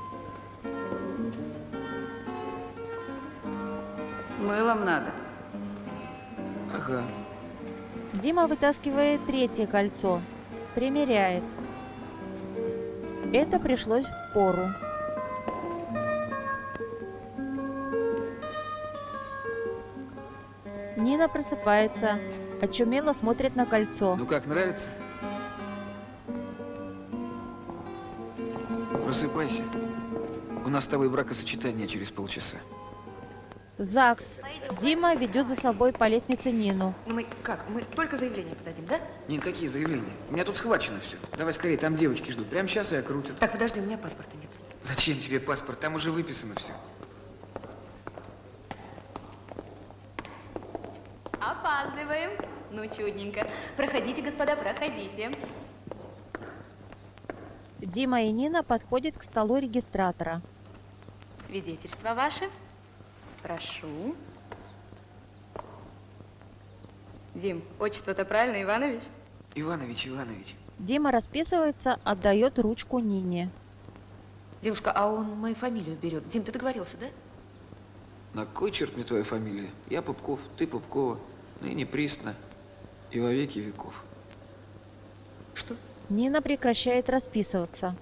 С мылом надо. Ага. Дима вытаскивает третье кольцо, примеряет. Это пришлось впору. Нина просыпается, очумело смотрит на кольцо. Ну как, нравится? Просыпайся. У нас с тобой бракосочетание через полчаса. ЗАГС. Дима ведет за собой по лестнице Нину. Ну мы как, мы только заявление подадим, да? Нет, какие заявления? У меня тут схвачено все. Давай скорее, там девочки ждут. Прямо сейчас и окрутят. Так, подожди, у меня паспорта нет. Зачем тебе паспорт? Там уже выписано все. Опаздываем. Ну, чудненько. Проходите, господа, проходите. Дима и Нина подходят к столу регистратора. Свидетельство ваше. Прошу. Дим, отчество-то правильно, Иванович? Иванович, Иванович. Дима расписывается, отдает ручку Нине. Девушка, а он мою фамилию берет. Дим, ты договорился, да? На кой черт мне твоя фамилия? Я Попков, ты Попкова. Ныне присно и во веки веков. Что? Нина прекращает расписываться.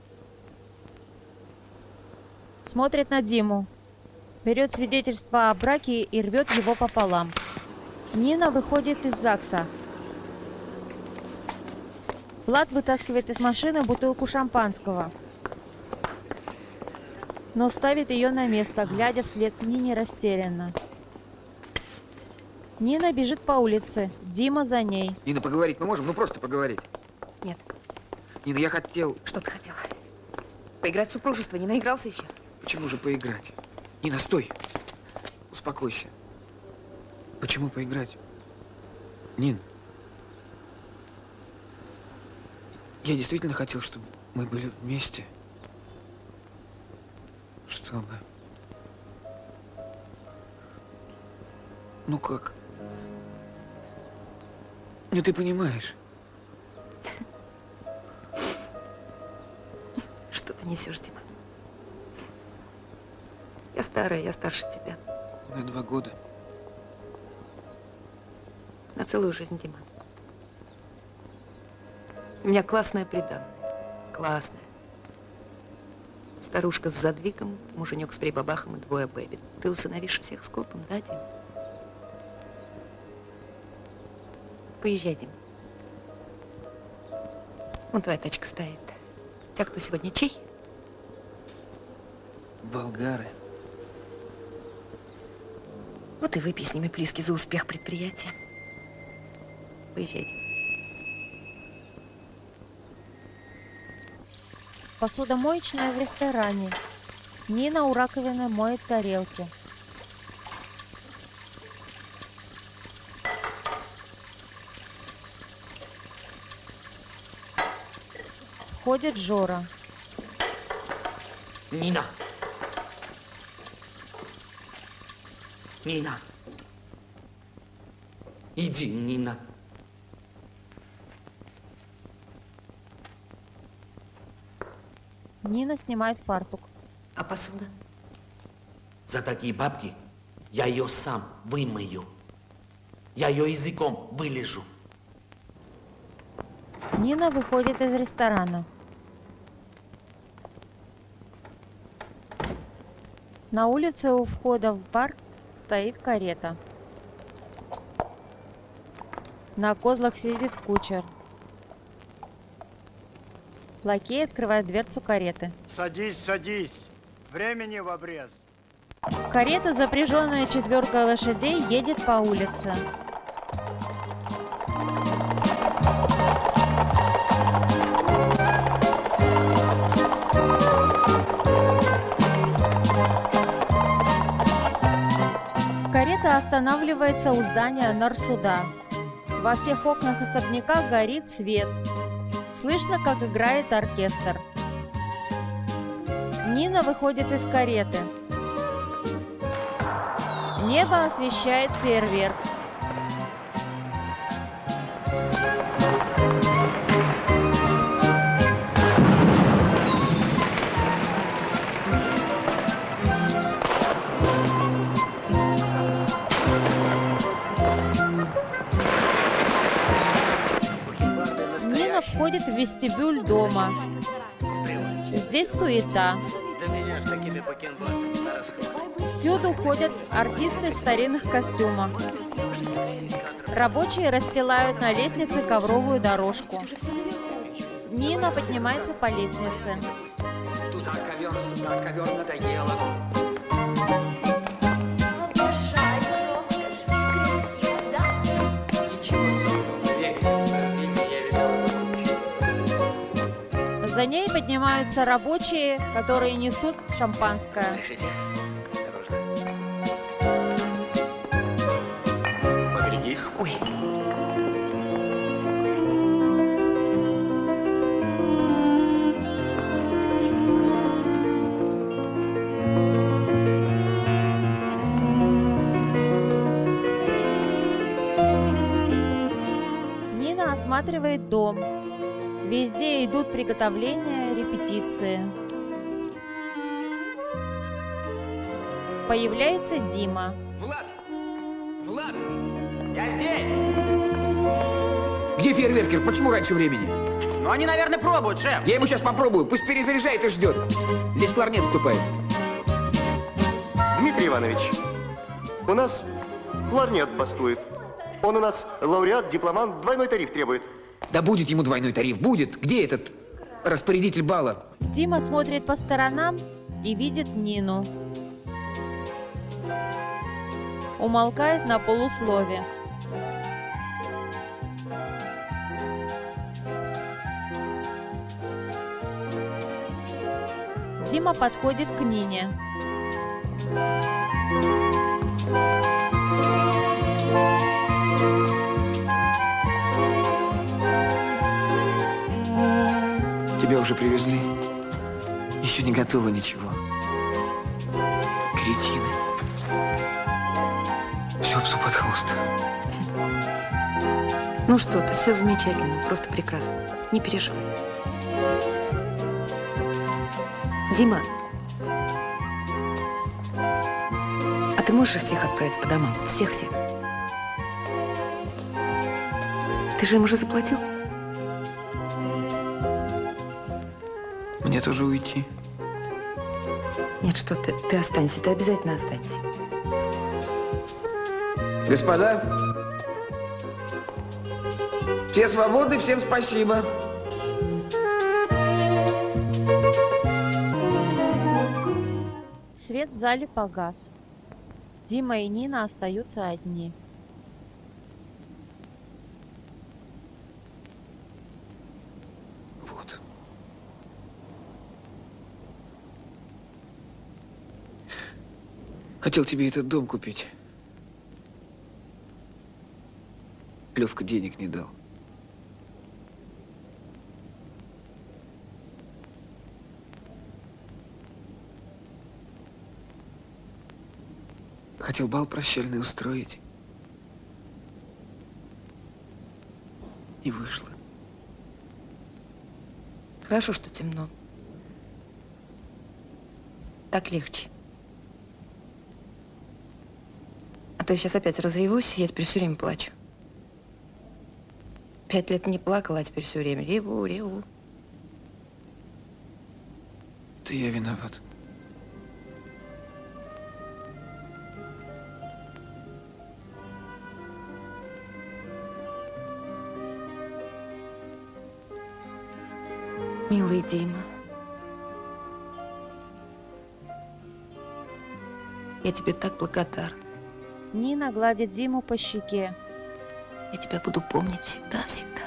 Смотрит на Диму. Берет свидетельство о браке и рвет его пополам. Нина выходит из ЗАГСа. Влад вытаскивает из машины бутылку шампанского, но ставит ее на место, глядя вслед Нине растерянно. Нина бежит по улице, Дима за ней. Нина, поговорить мы можем? Ну просто поговорить. Нет. Нина, я хотел... Что ты хотела? Поиграть в супружество, не наигрался еще? Почему же поиграть? Нина, стой! Успокойся. Почему поиграть? Нин, я действительно хотел, чтобы мы были вместе. Чтобы... Ну как? Ну ты понимаешь. ты несешь, Дима? Я старая, я старше тебя. На два года. На целую жизнь, Дима. У меня классная приданная. Классная. Старушка с задвигом, муженек с прибабахом и двое бэби. Ты усыновишь всех скопом, да, Дим? Поезжай, Дим. Вон твоя тачка стоит. У тебя кто сегодня, чей? Болгары. Вот и выпей с ними плиски за успех предприятия. Поезжай, Дим. Посудомоечная в ресторане. Нина у раковины моет тарелки. Входит Жора. Нина! Нина! Иди, Нина! Нина снимает фартук. А посуда? За такие бабки я ее сам вымою. Я ее языком вылежу. Нина выходит из ресторана. На улице у входа в бар стоит карета. На козлах сидит кучер. Лакей открывает дверцу кареты. Садись, садись. Времени в обрез. Карета, запряженная четверкой лошадей, едет по улице. Карета останавливается у здания Нарсуда. Во всех окнах особняка горит свет. Слышно, как играет оркестр. Нина выходит из кареты. Небо освещает фейерверк. Нина входит в вестибюль дома. Здесь суета. Всюду ходят артисты в старинных костюмах. Рабочие расстилают на лестнице ковровую дорожку. Нина поднимается по лестнице. Туда ковер, сюда ковер, надоело. За ней поднимаются рабочие, которые несут шампанское. Поберегись. Ой. Нина осматривает дом. Везде идут приготовления, репетиции. Появляется Дима. Влад! Влад! Я здесь! Где фейерверкер? Почему раньше времени? Ну, они, наверное, пробуют, шеф. Я ему сейчас попробую. Пусть перезаряжает и ждет. Здесь кларнет вступает. Дмитрий Иванович, у нас кларнет бастует. Он у нас лауреат, дипломант, двойной тариф требует. Да будет ему двойной тариф, будет. Где этот распорядитель бала? Дима смотрит по сторонам и видит Нину. Умолкает на полуслове. Дима подходит к Нине. Тебя уже привезли. Еще не готово ничего. Кретины. Все псу под хвост. Ну что ты, все замечательно, просто прекрасно. Не переживай. Дима, а ты можешь их всех отправить по домам? Всех-всех. Ты же им уже заплатил? Мне тоже уйти. Нет, что ты, ты останься, ты обязательно останься. Господа, все свободны, всем спасибо. Свет в зале погас. Дима и Нина остаются одни. Вот. Хотел тебе этот дом купить. Левка денег не дал. Хотел бал прощальный устроить. И вышло. Хорошо, что темно. Так легче. А то я сейчас опять разревусь, и я теперь все время плачу. Пять лет не плакала, а теперь все время реву, реву. Это я виноват. Милый Дима, я тебе так благодарна. Нина гладит Диму по щеке. Я тебя буду помнить всегда-всегда.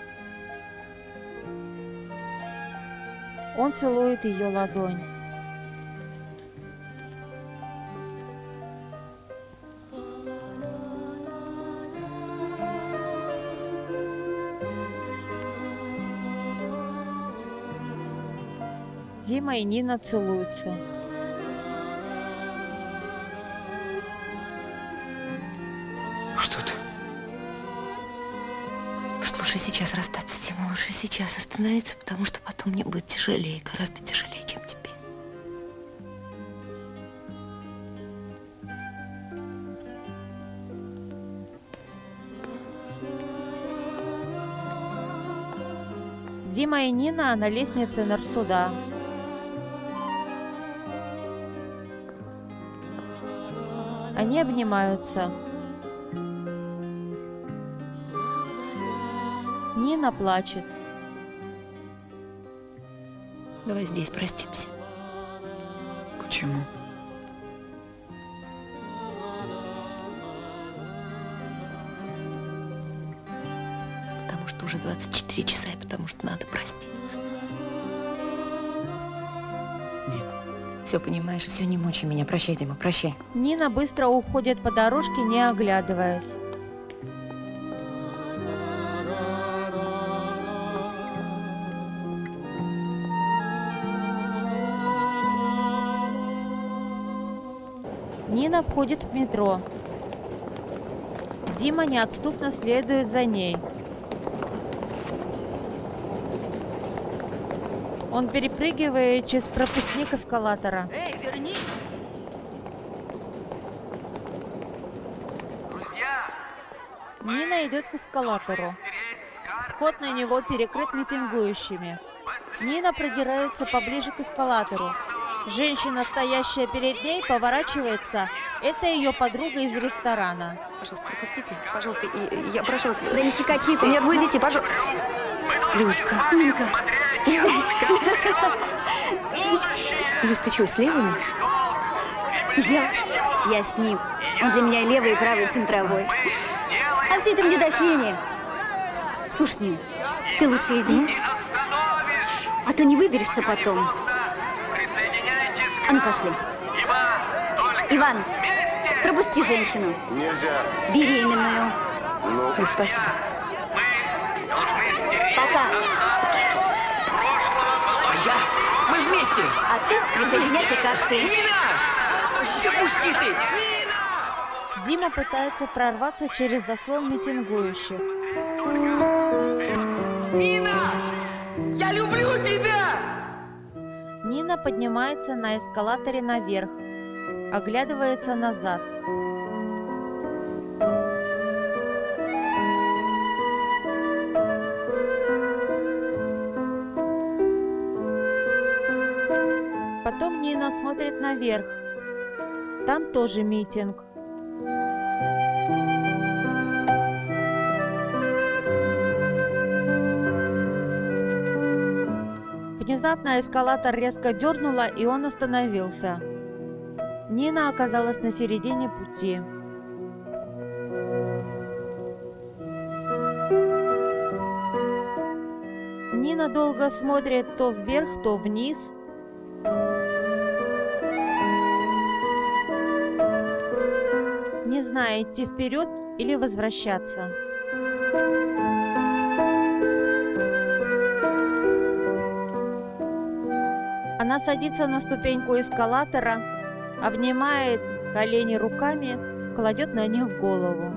Он целует ее ладонь. Дима и Нина целуются. Что ты? Лучше сейчас расстаться, Дима, лучше сейчас остановиться, потому что потом мне будет тяжелее, гораздо тяжелее, чем тебе. Дима и Нина на лестнице Нарсуда. Они обнимаются. Нина плачет. Давай здесь простимся. Почему? Потому что уже двадцать четыре часа, и потому что надо проститься. Нет. Все понимаешь, все, не мучай меня. Прощай, Дима, прощай. Нина быстро уходит по дорожке, не оглядываясь. Нина входит в метро. Дима неотступно следует за ней. Он перепрыгивает через пропускник эскалатора. Эй, вернись! Нина идет к эскалатору. Вход на него перекрыт митингующими. Нина продирается поближе к эскалатору. Женщина, стоящая перед ней, поворачивается. Это ее подруга из ресторана. Пожалуйста, пропустите. Пожалуйста, и, я прошу вас. Да не щекочи ты. У меня двое детей, пожалуйста. Люська. Минка. Люська. Люсь, ты что, с левыми? Я? Я с ним. Он для меня левый и правый центровой. А все там деда Фени. Слушай, Нин, ты лучше иди. А то не выберешься потом. А ну пошли. Иван, пропусти женщину. Нельзя. Беременную. Ну, Люсь, спасибо. Пока. А я? Мы вместе! А ты присоединяйся к акции. Нина! Запусти ты! Дима пытается прорваться через заслон митингующих. Нина! Я люблю тебя! Нина Нина поднимается на эскалаторе наверх, оглядывается назад. Потом Нина смотрит наверх. Там тоже митинг. Внезапно эскалатор резко дернуло, и он остановился. Нина оказалась на середине пути. Нина долго смотрит то вверх, то вниз. Не зная, идти вперед или возвращаться. Она садится на ступеньку эскалатора, обнимает колени руками, кладет на них голову.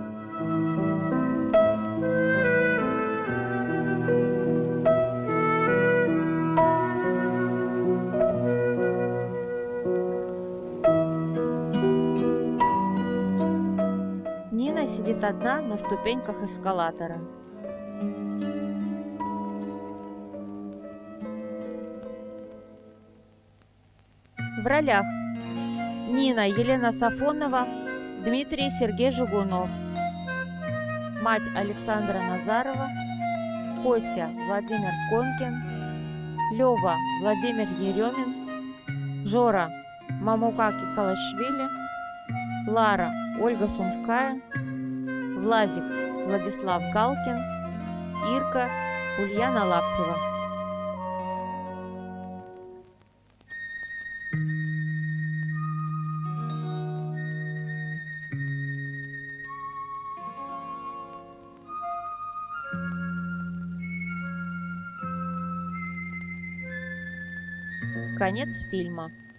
Нина сидит одна на ступеньках эскалатора. В ролях: Нина Елена Сафонова, Дмитрий Сергей Жигунов, мать Александра Назарова, Костя Владимир Конкин, Лёва Владимир Еремин, Жора Мамукаки Калашвили, Лара Ольга Сумская, Владик Владислав Галкин, Ирка Ульяна Лаптева. Конец фильма.